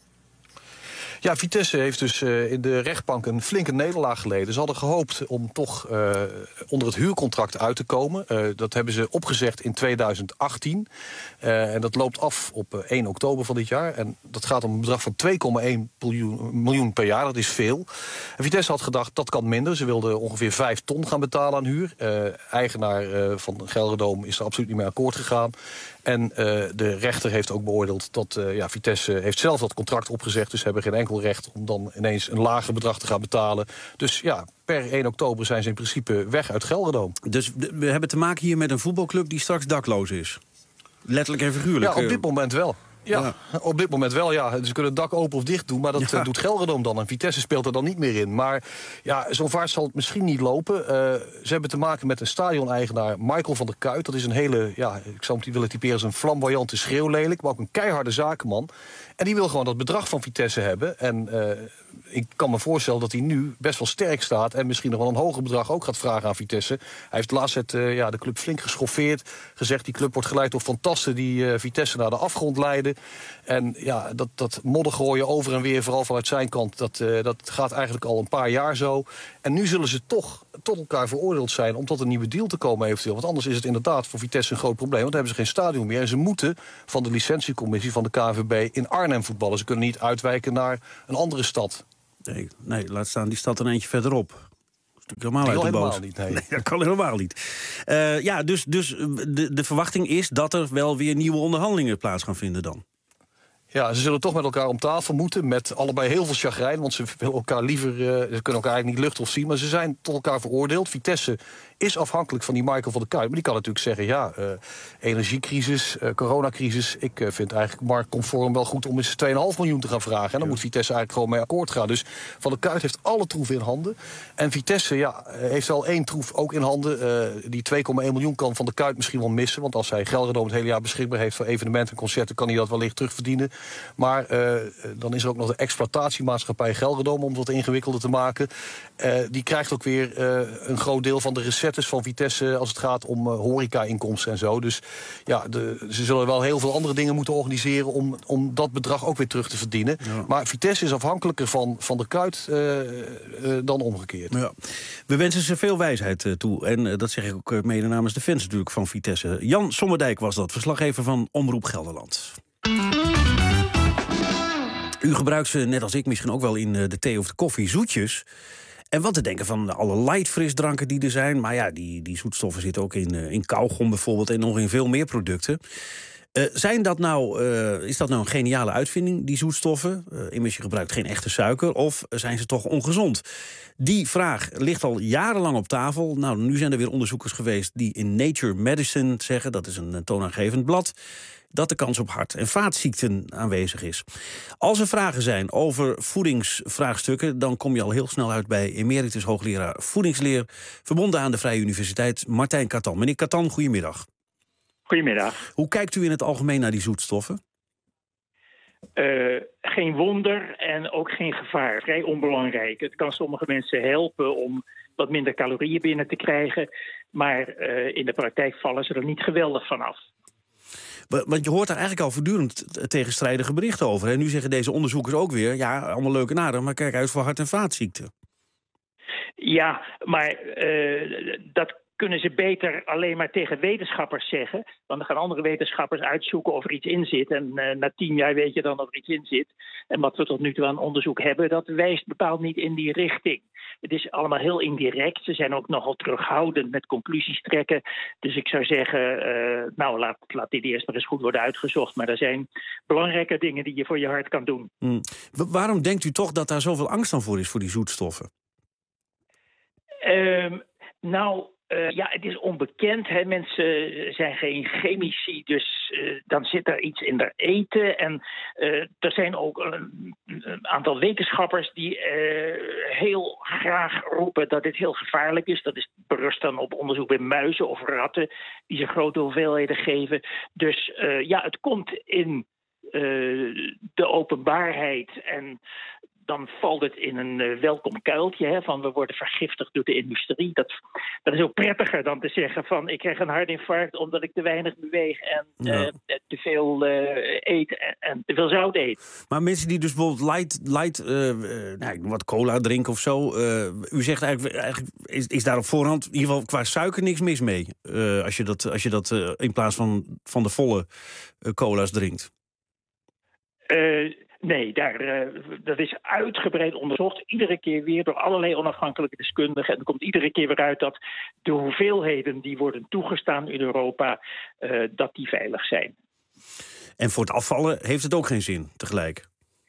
Ja, Vitesse heeft dus uh, in de rechtbank een flinke nederlaag geleden. Ze hadden gehoopt om toch uh, onder het huurcontract uit te komen. Uh, dat hebben ze opgezegd in tweeduizend achttien. Uh, en dat loopt af op uh, één oktober van dit jaar. En dat gaat om een bedrag van twee komma één miljoen per jaar. Dat is veel. En Vitesse had gedacht, dat kan minder. Ze wilden ongeveer vijf ton gaan betalen aan huur. Uh, eigenaar uh, van Gelderdoom is er absoluut niet mee akkoord gegaan. En uh, de rechter heeft ook beoordeeld dat uh, ja, Vitesse heeft zelf dat contract opgezegd. Dus ze hebben geen enkel recht om dan ineens een lager bedrag te gaan betalen. Dus ja, per één oktober zijn ze in principe weg uit Gelderdoom. Dus we hebben te maken hier met een voetbalclub die straks dakloos is? Letterlijk en figuurlijk? Ja, op dit moment wel. Ja, ja, op dit moment wel, ja. Ze kunnen het dak open of dicht doen, maar dat ja. doet Gelderdoom dan. En Vitesse speelt er dan niet meer in. Maar ja, zo'n vaart zal het misschien niet lopen. Uh, ze hebben te maken met een stadion-eigenaar, Michael van der Kuit. Dat is een hele, ja, ik zou hem willen typeren als een flamboyante schreeuwlelijk, maar ook een keiharde zakenman. En die wil gewoon dat bedrag van Vitesse hebben. En uh, ik kan me voorstellen dat hij nu best wel sterk staat en misschien nog wel een hoger bedrag ook gaat vragen aan Vitesse. Hij heeft laatst het, uh, ja, de club flink geschoffeerd. Gezegd, die club wordt geleid door fantasten die uh, Vitesse naar de afgrond leiden. En ja, dat, dat moddergooien over en weer, vooral vanuit zijn kant, dat, uh, dat gaat eigenlijk al een paar jaar zo. En nu zullen ze toch tot elkaar veroordeeld zijn om tot een nieuwe deal te komen eventueel. Want anders is het inderdaad voor Vitesse een groot probleem. Want dan hebben ze geen stadion meer. En ze moeten van de licentiecommissie van de K N V B in Arnhem voetballen. Ze kunnen niet uitwijken naar een andere stad. Nee, nee, laat staan die stad er een eentje verderop. Dat is natuurlijk helemaal die uit de helemaal boot. Niet, nee. Nee, dat kan helemaal niet. Uh, ja, dus, dus de, de verwachting is dat er wel weer nieuwe onderhandelingen plaats gaan vinden dan. Ja, ze zullen toch met elkaar om tafel moeten, met allebei heel veel chagrijn, want ze willen elkaar liever, uh, ze kunnen elkaar eigenlijk niet luchtig zien, maar ze zijn tot elkaar veroordeeld. Vitesse is afhankelijk van die Michael van der Kuit, maar die kan natuurlijk zeggen, ja, uh, energiecrisis, uh, coronacrisis, ik uh, vind eigenlijk marktconform wel goed om eens twee komma vijf miljoen te gaan vragen. En dan ja. moet Vitesse eigenlijk gewoon mee akkoord gaan. Dus Van der Kuit heeft alle troeven in handen. En Vitesse, ja, heeft wel één troef ook in handen. Uh, die twee komma één miljoen kan Van der Kuit misschien wel missen, want als hij Gelderdoom het hele jaar beschikbaar heeft voor evenementen en concerten, kan hij dat wellicht terugverdienen. Maar uh, dan is er ook nog de exploitatiemaatschappij Gelderdoom, om het wat ingewikkelder te maken. Uh, die krijgt ook weer uh, een groot deel van de recettes van Vitesse als het gaat om uh, horeca-inkomsten en zo. Dus ja, de, ze zullen wel heel veel andere dingen moeten organiseren om, om dat bedrag ook weer terug te verdienen. Ja. Maar Vitesse is afhankelijker van Van der Kuit uh, uh, dan omgekeerd. Ja. We wensen ze veel wijsheid uh, toe. En uh, dat zeg ik ook uh, mede namens de fans natuurlijk van Vitesse. Jan Sommerdijk was dat, verslaggever van Omroep Gelderland. U gebruikt ze, net als ik, misschien ook wel in de thee of de koffie, zoetjes. En wat te denken van alle light frisdranken die er zijn. Maar ja, die, die zoetstoffen zitten ook in, in kauwgom bijvoorbeeld en nog in veel meer producten. Uh, zijn dat nou, uh, is dat nou een geniale uitvinding, die zoetstoffen? Uh, immers je gebruikt geen echte suiker. Of zijn ze toch ongezond? Die vraag ligt al jarenlang op tafel. Nou, nu zijn er weer onderzoekers geweest die in Nature Medicine zeggen, dat is een toonaangevend blad, dat de kans op hart- en vaatziekten aanwezig is. Als er vragen zijn over voedingsvraagstukken, dan kom je al heel snel uit bij emeritus hoogleraar voedingsleer, verbonden aan de Vrije Universiteit, Martijn Katan. Meneer Katan, goedemiddag. Goedemiddag. Hoe kijkt u in het algemeen naar die zoetstoffen? Uh, geen wonder en ook geen gevaar. Vrij onbelangrijk. Het kan sommige mensen helpen om wat minder calorieën binnen te krijgen, maar uh, in de praktijk vallen ze er niet geweldig van af. Want je hoort daar eigenlijk al voortdurend tegenstrijdige berichten over. En nu zeggen deze onderzoekers ook weer, ja, allemaal leuk en aardig, maar kijk uit voor hart- en vaatziekten. Ja, maar uh, dat kunnen ze beter alleen maar tegen wetenschappers zeggen. Want dan gaan andere wetenschappers uitzoeken of er iets in zit. En uh, na tien jaar weet je dan of er iets in zit. En wat we tot nu toe aan onderzoek hebben, dat wijst bepaald niet in die richting. Het is allemaal heel indirect. Ze zijn ook nogal terughoudend met conclusies trekken. Dus ik zou zeggen, uh, nou, laat, laat dit eerst maar eens goed worden uitgezocht. Maar er zijn belangrijke dingen die je voor je hart kan doen. Hmm. Waarom denkt u toch dat daar zoveel angst aan voor is, voor die zoetstoffen? Uh, nou... Uh, ja, het is onbekend. Hè. Mensen zijn geen chemici, dus uh, dan zit er iets in haar eten. En uh, er zijn ook uh, een aantal wetenschappers die uh, heel graag roepen dat dit heel gevaarlijk is. Dat is berust dan op onderzoek bij muizen of ratten die ze grote hoeveelheden geven. Dus uh, ja, het komt in uh, de openbaarheid en dan valt het in een uh, welkom kuiltje, hè, van we worden vergiftigd door de industrie. Dat, dat is ook prettiger dan te zeggen van ik krijg een hartinfarct omdat ik te weinig beweeg en ja. uh, te veel uh, eet en, en te veel zout eet. Maar mensen die dus bijvoorbeeld light, light uh, uh, nou, wat cola drinken of zo, uh, u zegt eigenlijk, eigenlijk is, is daar op voorhand in ieder geval qua suiker niks mis mee, uh, als je dat, als je dat uh, in plaats van, van de volle uh, cola's drinkt. Uh, Nee, daar, uh, dat is uitgebreid onderzocht. Iedere keer weer door allerlei onafhankelijke deskundigen. En er komt iedere keer weer uit dat de hoeveelheden die worden toegestaan in Europa, uh, dat die veilig zijn. En voor het afvallen heeft het ook geen zin tegelijk?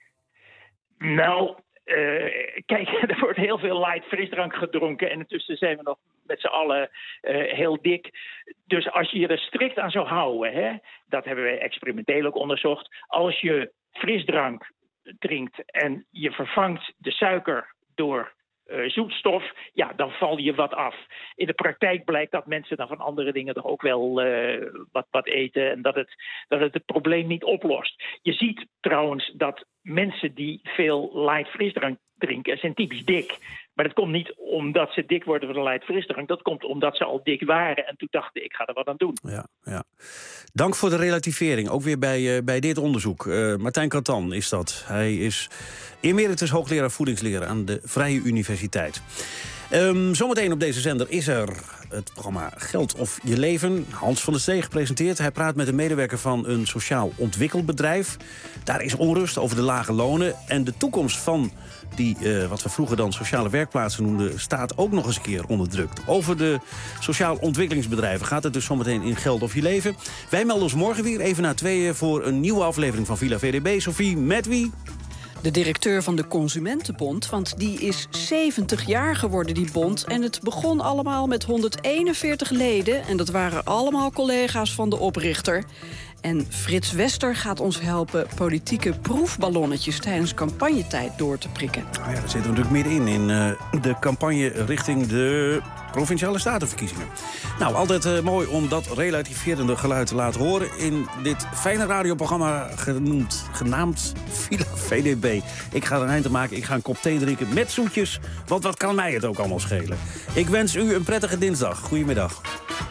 Nou, uh, kijk, er wordt heel veel light frisdrank gedronken. En intussen zijn we nog met z'n allen uh, heel dik. Dus als je je er strikt aan zou houden, hè, dat hebben wij experimenteel ook onderzocht. Als je frisdrank drinkt en je vervangt de suiker door uh, zoetstof, ja, dan val je wat af. In de praktijk blijkt dat mensen dan van andere dingen toch ook wel uh, wat, wat eten en dat het, dat het het probleem niet oplost. Je ziet trouwens dat mensen die veel light frisdrank drinken, zijn typisch dik. Maar dat komt niet omdat ze dik worden van de light frisdrank. Dat komt omdat ze al dik waren. En toen dachten ik, ga er wat aan doen. Ja, ja. Dank voor de relativering. Ook weer bij, uh, bij dit onderzoek. Uh, Martijn Katan is dat. Hij is emeritus hoogleraar voedingsleer aan de Vrije Universiteit. Um, zometeen op deze zender is er het programma Geld of Je Leven. Hans van der Steeg presenteert. Hij praat met een medewerker van een sociaal ontwikkelbedrijf. Daar is onrust over de lage lonen. En de toekomst van die, uh, wat we vroeger dan sociale werkplaatsen noemden, staat ook nog eens een keer onder druk. Over de sociaal ontwikkelingsbedrijven gaat het dus zometeen in Geld of Je Leven. Wij melden ons morgen weer even na tweeën voor een nieuwe aflevering van Villa V D B. Sophie, met wie? De directeur van de Consumentenbond, want die is zeventig jaar geworden, die bond. En het begon allemaal met honderdeenenveertig leden. En dat waren allemaal collega's van de oprichter. En Frits Wester gaat ons helpen politieke proefballonnetjes tijdens campagnetijd door te prikken. Oh ja, daar zitten we natuurlijk middenin in uh, de campagne richting de Provinciale Statenverkiezingen. Nou, altijd uh, mooi om dat relativerende geluid te laten horen in dit fijne radioprogramma genoemd, genaamd Villa V D B. Ik ga er een eind aan maken, ik ga een kop thee drinken met zoetjes, want wat kan mij het ook allemaal schelen. Ik wens u een prettige dinsdag. Goedemiddag.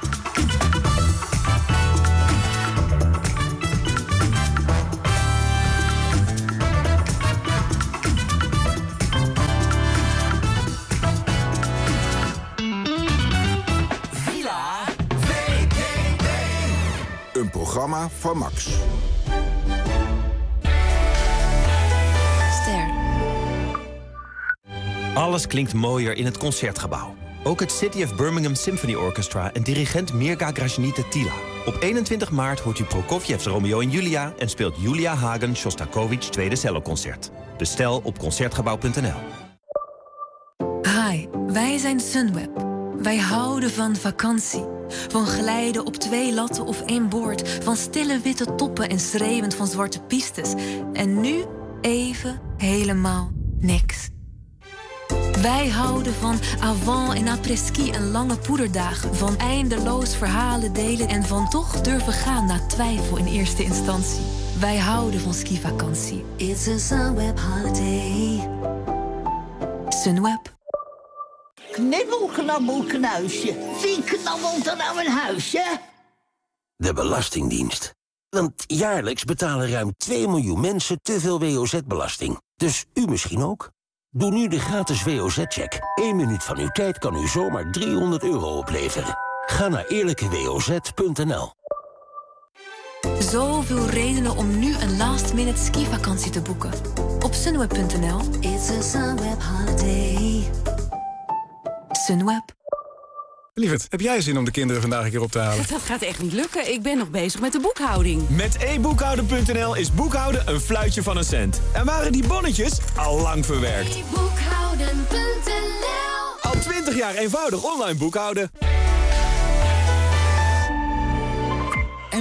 Een programma van Max. Ster. Alles klinkt mooier in het Concertgebouw. Ook het City of Birmingham Symphony Orchestra en dirigent Mirga Gražinytė-Tyla. Op eenentwintig maart hoort u Prokofiev's Romeo en Julia en speelt Julia Hagen Shostakovich tweede celloconcert. Bestel op concertgebouw punt n l. Hi, wij zijn Sunweb. Wij houden van vakantie. Van glijden op twee latten of één boord. Van stille witte toppen en schreeuwend van zwarte pistes. En nu even helemaal niks. Wij houden van avant- en après-ski en lange poederdagen. Van eindeloos verhalen delen en van toch durven gaan na twijfel in eerste instantie. Wij houden van skivakantie. It's a Sunweb holiday. Sunweb. Knibbel, knabbel, knuisje. Wie knabbelt er nou een huisje? De Belastingdienst. Want jaarlijks betalen ruim twee miljoen mensen te veel W O Z-belasting. Dus u misschien ook? Doe nu de gratis W O Z-check. Eén minuut van uw tijd kan u zomaar driehonderd euro opleveren. Ga naar eerlijke w o z punt n l. Zoveel redenen om nu een last-minute skivakantie te boeken. Op sunweb punt n l. It's a Sunweb holiday. Sunweb. Lieverd, heb jij zin om de kinderen vandaag een keer op te halen? Dat gaat echt niet lukken. Ik ben nog bezig met de boekhouding. Met e boekhouden punt n l is boekhouden een fluitje van een cent. En waren die bonnetjes al lang verwerkt. e boekhouden punt n l. Al twintig jaar eenvoudig online boekhouden.